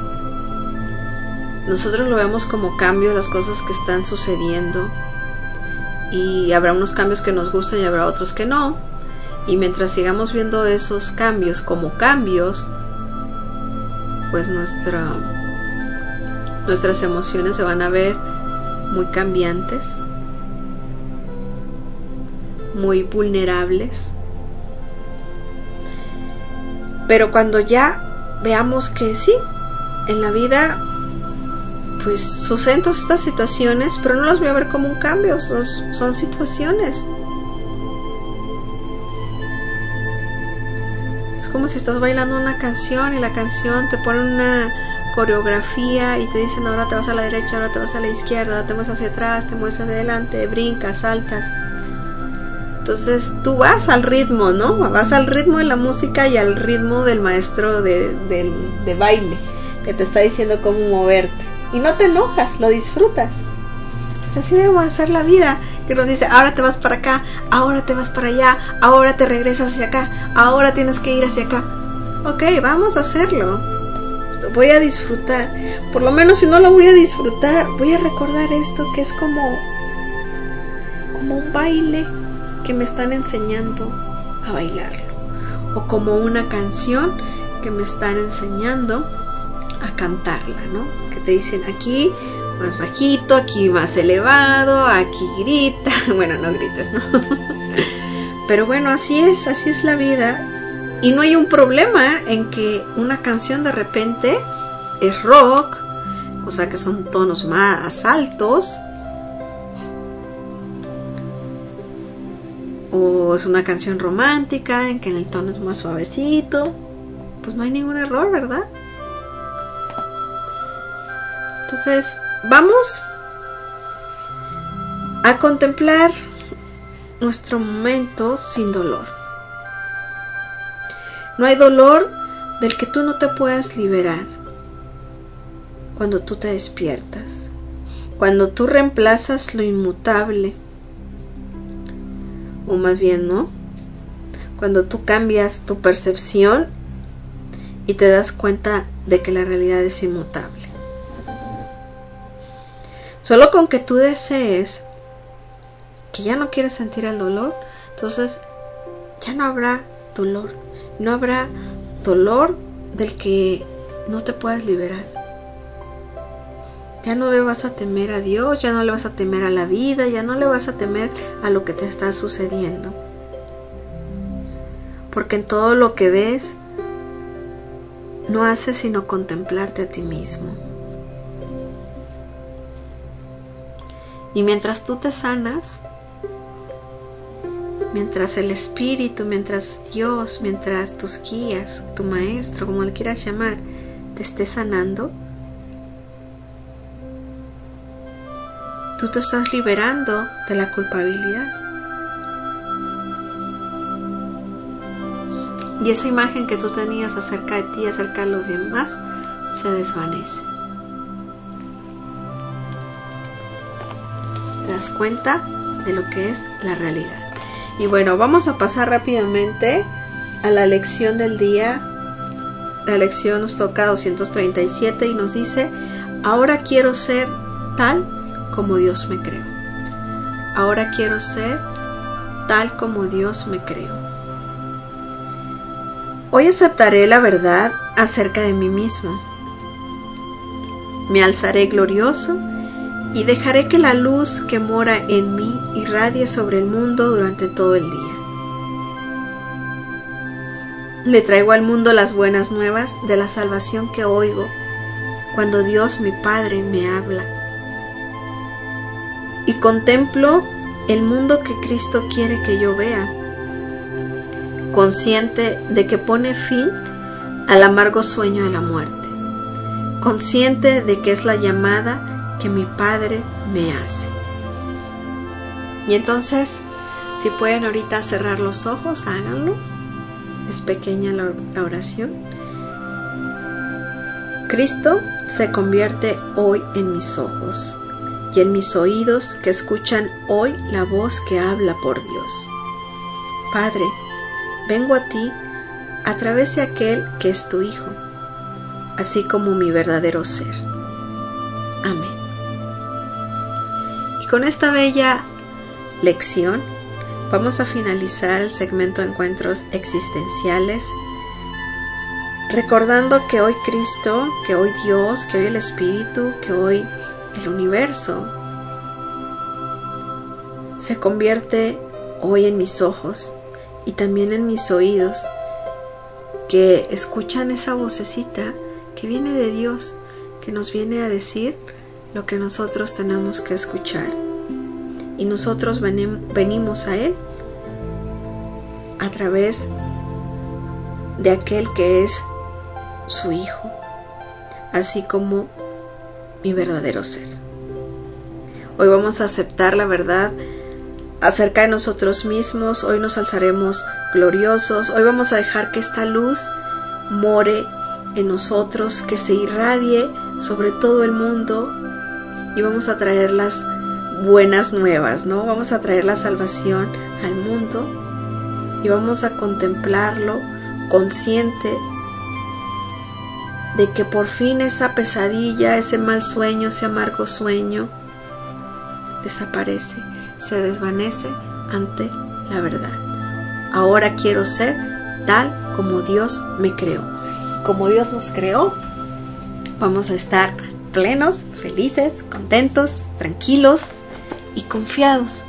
nosotros lo vemos como cambios, las cosas que están sucediendo, y habrá unos cambios que nos gustan y habrá otros que no, y mientras sigamos viendo esos cambios como cambios, pues nuestras emociones se van a ver muy cambiantes, muy vulnerables. Pero cuando ya veamos que sí, en la vida pues suceden todas estas situaciones, pero no las voy a ver como un cambio, son situaciones. Es como si estás bailando una canción y la canción te pone una coreografía y te dicen ahora te vas a la derecha, ahora te vas a la izquierda, te mueves hacia atrás, te mueves hacia adelante, brincas, saltas. Entonces tú vas al ritmo, ¿no? Vas al ritmo de la música y al ritmo del maestro de baile que te está diciendo cómo moverte. Y no te enojas, lo disfrutas. Pues así debe ser la vida, que nos dice, ahora te vas para acá, ahora te vas para allá, ahora te regresas hacia acá, ahora tienes que ir hacia acá. Ok, vamos a hacerlo. Lo voy a disfrutar. Por lo menos si no lo voy a disfrutar, voy a recordar esto que es como un baile que me están enseñando a bailarlo. O como una canción que me están enseñando a cantarla, ¿no? Que te dicen aquí más bajito, aquí más elevado, aquí grita. Bueno, no grites, ¿no? Pero bueno, así es la vida. Y no hay un problema en que una canción de repente es rock, o sea que son tonos más altos, o es una canción romántica en que el tono es más suavecito. Pues no hay ningún error, ¿verdad? Entonces, vamos a contemplar nuestro momento sin dolor. No hay dolor del que tú no te puedas liberar cuando tú te despiertas, cuando tú reemplazas lo inmutable, o más bien, ¿no? Cuando tú cambias tu percepción y te das cuenta de que la realidad es inmutable. Solo con que tú desees que ya no quieres sentir el dolor, entonces ya no habrá dolor. No habrá dolor del que no te puedas liberar. Ya no le vas a temer a Dios, ya no le vas a temer a la vida, ya no le vas a temer a lo que te está sucediendo. Porque en todo lo que ves, no haces sino contemplarte a ti mismo. Y mientras tú te sanas, mientras el Espíritu, mientras Dios, mientras tus guías, tu maestro, como le quieras llamar, te esté sanando, tú te estás liberando de la culpabilidad. Y esa imagen que tú tenías acerca de ti, acerca de los demás, se desvanece. Te das cuenta de lo que es la realidad. Y bueno, vamos a pasar rápidamente a la lección del día. La lección nos toca 237 y nos dice: ahora quiero ser tal como Dios me creó. Ahora quiero ser tal como Dios me creó. Hoy aceptaré la verdad acerca de mí mismo. Me alzaré glorioso y dejaré que la luz que mora en mí irradie sobre el mundo durante todo el día. Le traigo al mundo las buenas nuevas de la salvación que oigo cuando Dios mi Padre me habla. Y contemplo el mundo que Cristo quiere que yo vea, consciente de que pone fin al amargo sueño de la muerte, consciente de que es la llamada que mi Padre me hace. Y entonces, si pueden ahorita cerrar los ojos, háganlo. Es pequeña la oración. Cristo se convierte hoy en mis ojos y en mis oídos que escuchan hoy la voz que habla por Dios. Padre, vengo a ti a través de aquel que es tu Hijo, así como mi verdadero ser. Amén. Y con esta bella lección vamos a finalizar el segmento de encuentros existenciales, recordando que hoy Cristo, que hoy Dios, que hoy el Espíritu, que hoy el universo se convierte hoy en mis ojos y también en mis oídos, que escuchan esa vocecita que viene de Dios, que nos viene a decir lo que nosotros tenemos que escuchar. Y nosotros venimos a Él a través de aquel que es su Hijo, así como mi verdadero ser. Hoy vamos a aceptar la verdad acerca de nosotros mismos. Hoy nos alzaremos gloriosos. Hoy vamos a dejar que esta luz more en nosotros, que se irradie sobre todo el mundo, y vamos a traer las buenas nuevas, ¿no? Vamos a traer la salvación al mundo y vamos a contemplarlo consciente de que por fin esa pesadilla, ese mal sueño, ese amargo sueño desaparece, se desvanece ante la verdad. Ahora quiero ser tal como Dios me creó. Como Dios nos creó, vamos a estar plenos, felices, contentos, tranquilos y confiados,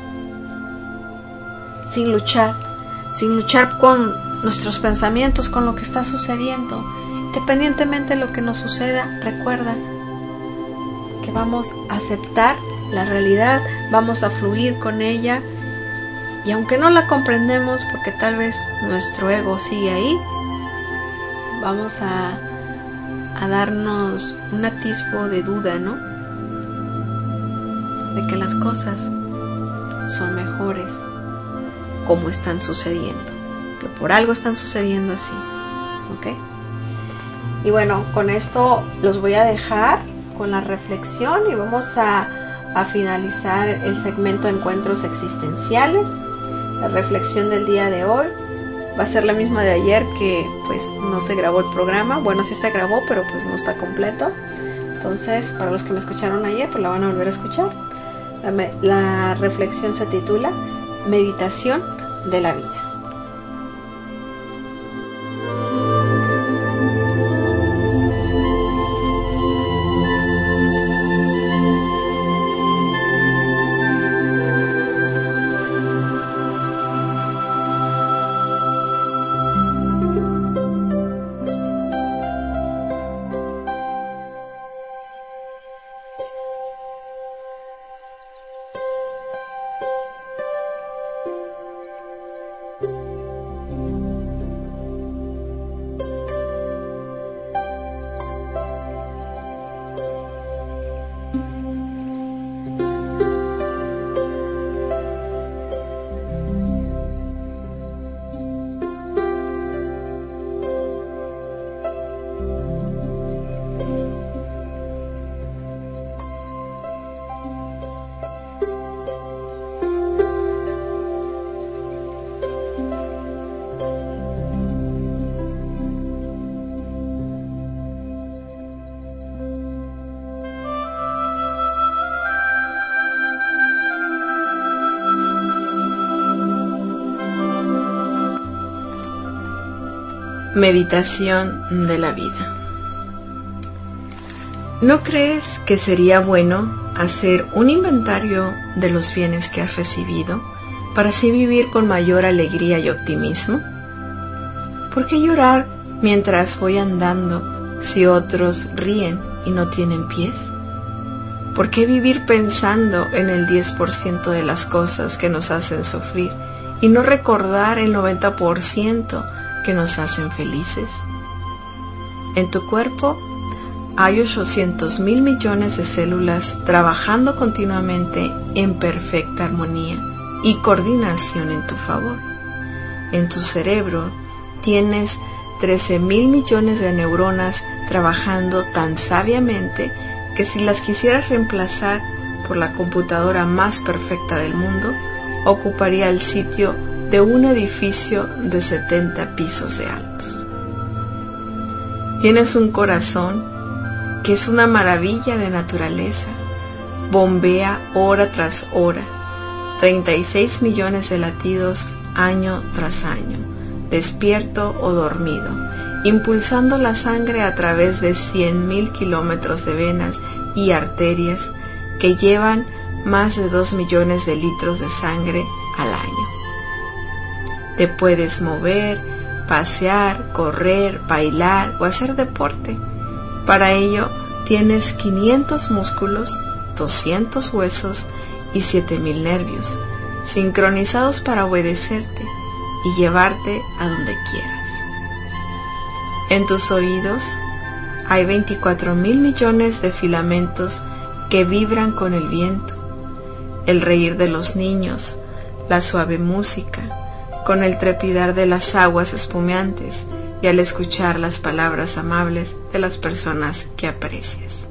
sin luchar con nuestros pensamientos, con lo que está sucediendo. Independientemente de lo que nos suceda, recuerda que vamos a aceptar la realidad, vamos a fluir con ella, y aunque no la comprendemos, porque tal vez nuestro ego sigue ahí, vamos a darnos un atisbo de duda, ¿no? De que las cosas son mejores como están sucediendo, que por algo están sucediendo así, ¿ok? Y bueno, con esto los voy a dejar con la reflexión y vamos a finalizar el segmento de encuentros existenciales. La reflexión del día de hoy va a ser la misma de ayer, que pues no se grabó el programa. Bueno, sí se grabó, pero pues no está completo. Entonces, para los que me escucharon ayer, pues la van a volver a escuchar. La reflexión se titula Meditación de la vida. Meditación de la vida. ¿No crees que sería bueno hacer un inventario de los bienes que has recibido para así vivir con mayor alegría y optimismo? ¿Por qué llorar mientras voy andando si otros ríen y no tienen pies? ¿Por qué vivir pensando en el 10% de las cosas que nos hacen sufrir y no recordar el 90% que nos hacen felices? En tu cuerpo hay 800,000 millones de células trabajando continuamente en perfecta armonía y coordinación en tu favor. En tu cerebro tienes 13,000 millones de neuronas trabajando tan sabiamente que si las quisieras reemplazar por la computadora más perfecta del mundo, ocuparía el sitio de un edificio de 70 pisos de altos. Tienes un corazón que es una maravilla de naturaleza. Bombea hora tras hora, 36 millones de latidos año tras año, despierto o dormido, impulsando la sangre a través de 100,000 kilómetros de venas y arterias que llevan más de 2 millones de litros de sangre al año. Te puedes mover, pasear, correr, bailar o hacer deporte. Para ello tienes 500 músculos, 200 huesos y 7,000 nervios, sincronizados para obedecerte y llevarte a donde quieras. En tus oídos hay 24,000 millones de filamentos que vibran con el viento, el reír de los niños, la suave música, con el trepidar de las aguas espumeantes y al escuchar las palabras amables de las personas que aprecias.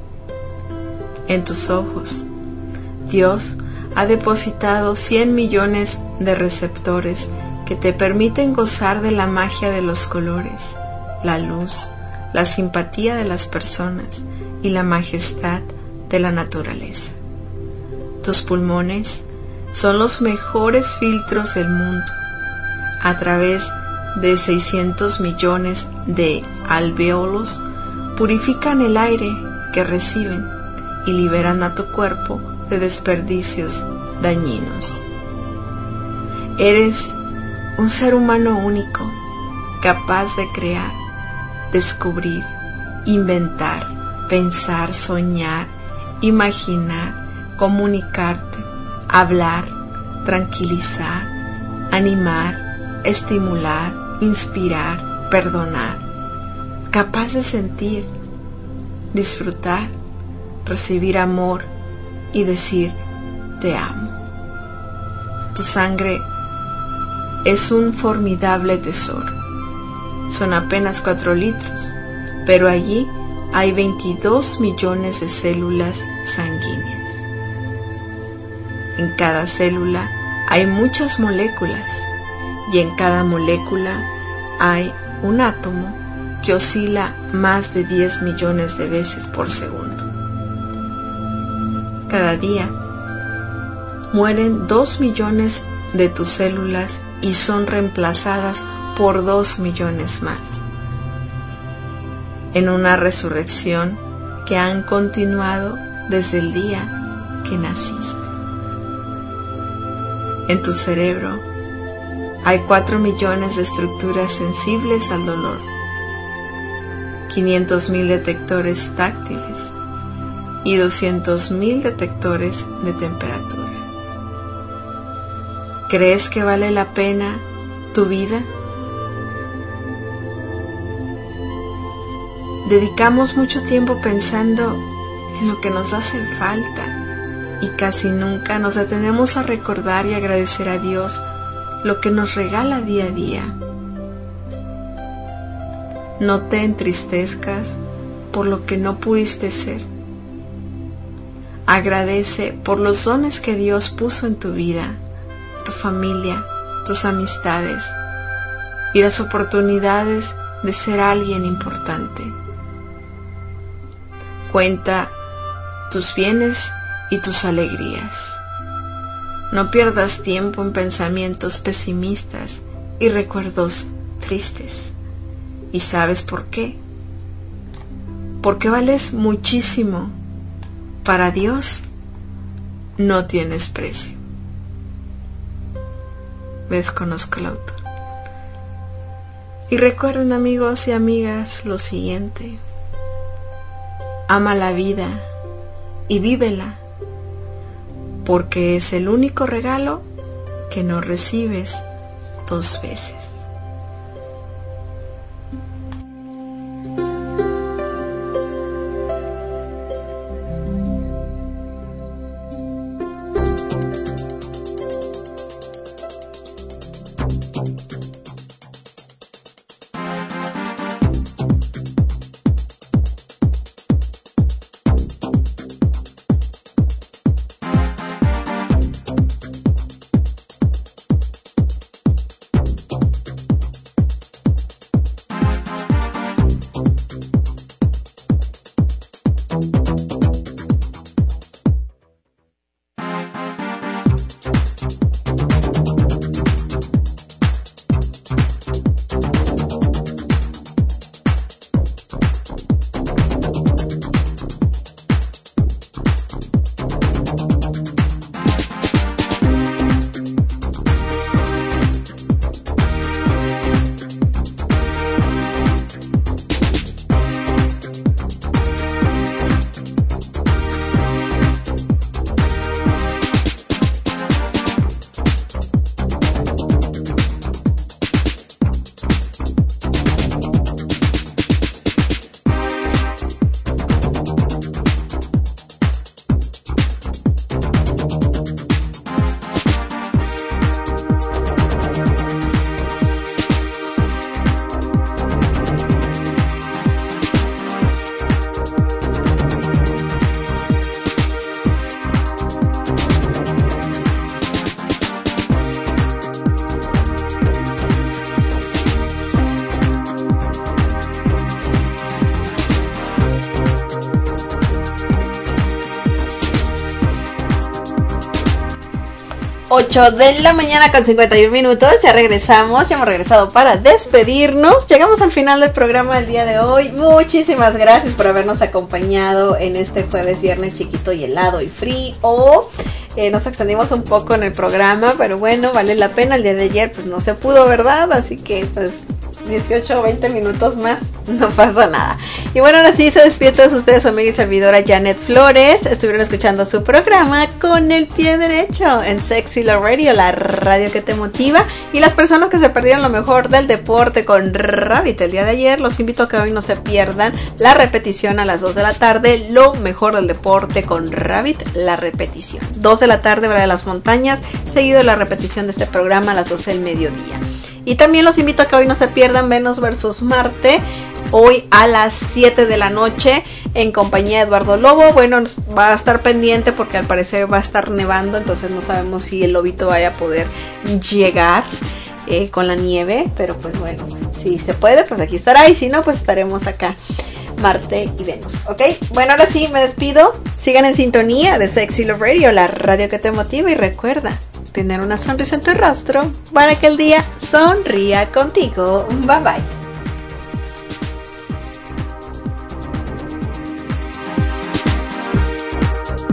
En tus ojos, Dios ha depositado 100 millones de receptores que te permiten gozar de la magia de los colores, la luz, la simpatía de las personas y la majestad de la naturaleza. Tus pulmones son los mejores filtros del mundo. A través de 600 millones de alvéolos purifican el aire que reciben y liberan a tu cuerpo de desperdicios dañinos. Eres un ser humano único, capaz de crear, descubrir, inventar, pensar, soñar, imaginar, comunicarte, hablar, tranquilizar, animar, estimular, inspirar, perdonar, capaz de sentir, disfrutar, recibir amor y decir te amo. Tu sangre es un formidable tesoro. Son apenas 4 litros, pero allí hay 22 millones de células sanguíneas. En cada célula hay muchas moléculas y en cada molécula hay un átomo que oscila más de 10 millones de veces por segundo. Cada día mueren 2 millones de tus células y son reemplazadas por 2 millones más, en una resurrección que han continuado desde el día que naciste. En tu cerebro hay 4 millones de estructuras sensibles al dolor, 500,000 detectores táctiles y 200,000 detectores de temperatura. ¿Crees que vale la pena tu vida? Dedicamos mucho tiempo pensando en lo que nos hace falta y casi nunca nos detenemos a recordar y agradecer a Dios lo que nos regala día a día. No te entristezcas por lo que no pudiste ser. Agradece por los dones que Dios puso en tu vida, tu familia, tus amistades y las oportunidades de ser alguien importante. Cuenta tus bienes y tus alegrías. No pierdas tiempo en pensamientos pesimistas y recuerdos tristes. ¿Y sabes por qué? porque vales muchísimo. Para Dios no tienes precio. Desconozco el autor. Y recuerden, amigos y amigas, lo siguiente: ama la vida y vívela, porque es el único regalo que no recibes 2 veces. De la mañana con 51 minutos, ya regresamos, ya hemos regresado para despedirnos. Llegamos al final del programa del día de hoy. Muchísimas gracias por habernos acompañado en este jueves, viernes chiquito y helado y frío. Nos extendimos un poco en el programa, pero bueno, vale la pena. El día de ayer pues no se pudo, ¿verdad? Así que pues 18 o 20 minutos más, no pasa nada. Y bueno, ahora sí se despide todos ustedes, su amiga y servidora Janet Flores. Estuvieron escuchando su programa Con el Pie Derecho en Sexy Love Radio, la radio que te motiva. Y las personas que se perdieron lo mejor del deporte con Rabbit el día de ayer, los invito a que hoy no se pierdan la repetición a las 2 de la tarde, lo mejor del deporte con Rabbit, la repetición. 2 de la tarde, hora de las montañas, seguido de la repetición de este programa a las 12 del mediodía. Y también los invito a que hoy no se pierdan Venus versus Marte, hoy a las 7 de la noche en compañía de Eduardo Lobo. Bueno, va a estar pendiente porque al parecer va a estar nevando, entonces no sabemos si el lobito vaya a poder llegar con la nieve, pero pues bueno, si se puede, pues aquí estará, y si no, pues estaremos acá, Marte y Venus, ¿ok? Bueno, ahora sí, me despido. Sigan en sintonía de Sexy Love Radio, la radio que te motiva, y recuerda tener una sonrisa en tu rostro para que el día sonría contigo. Bye bye.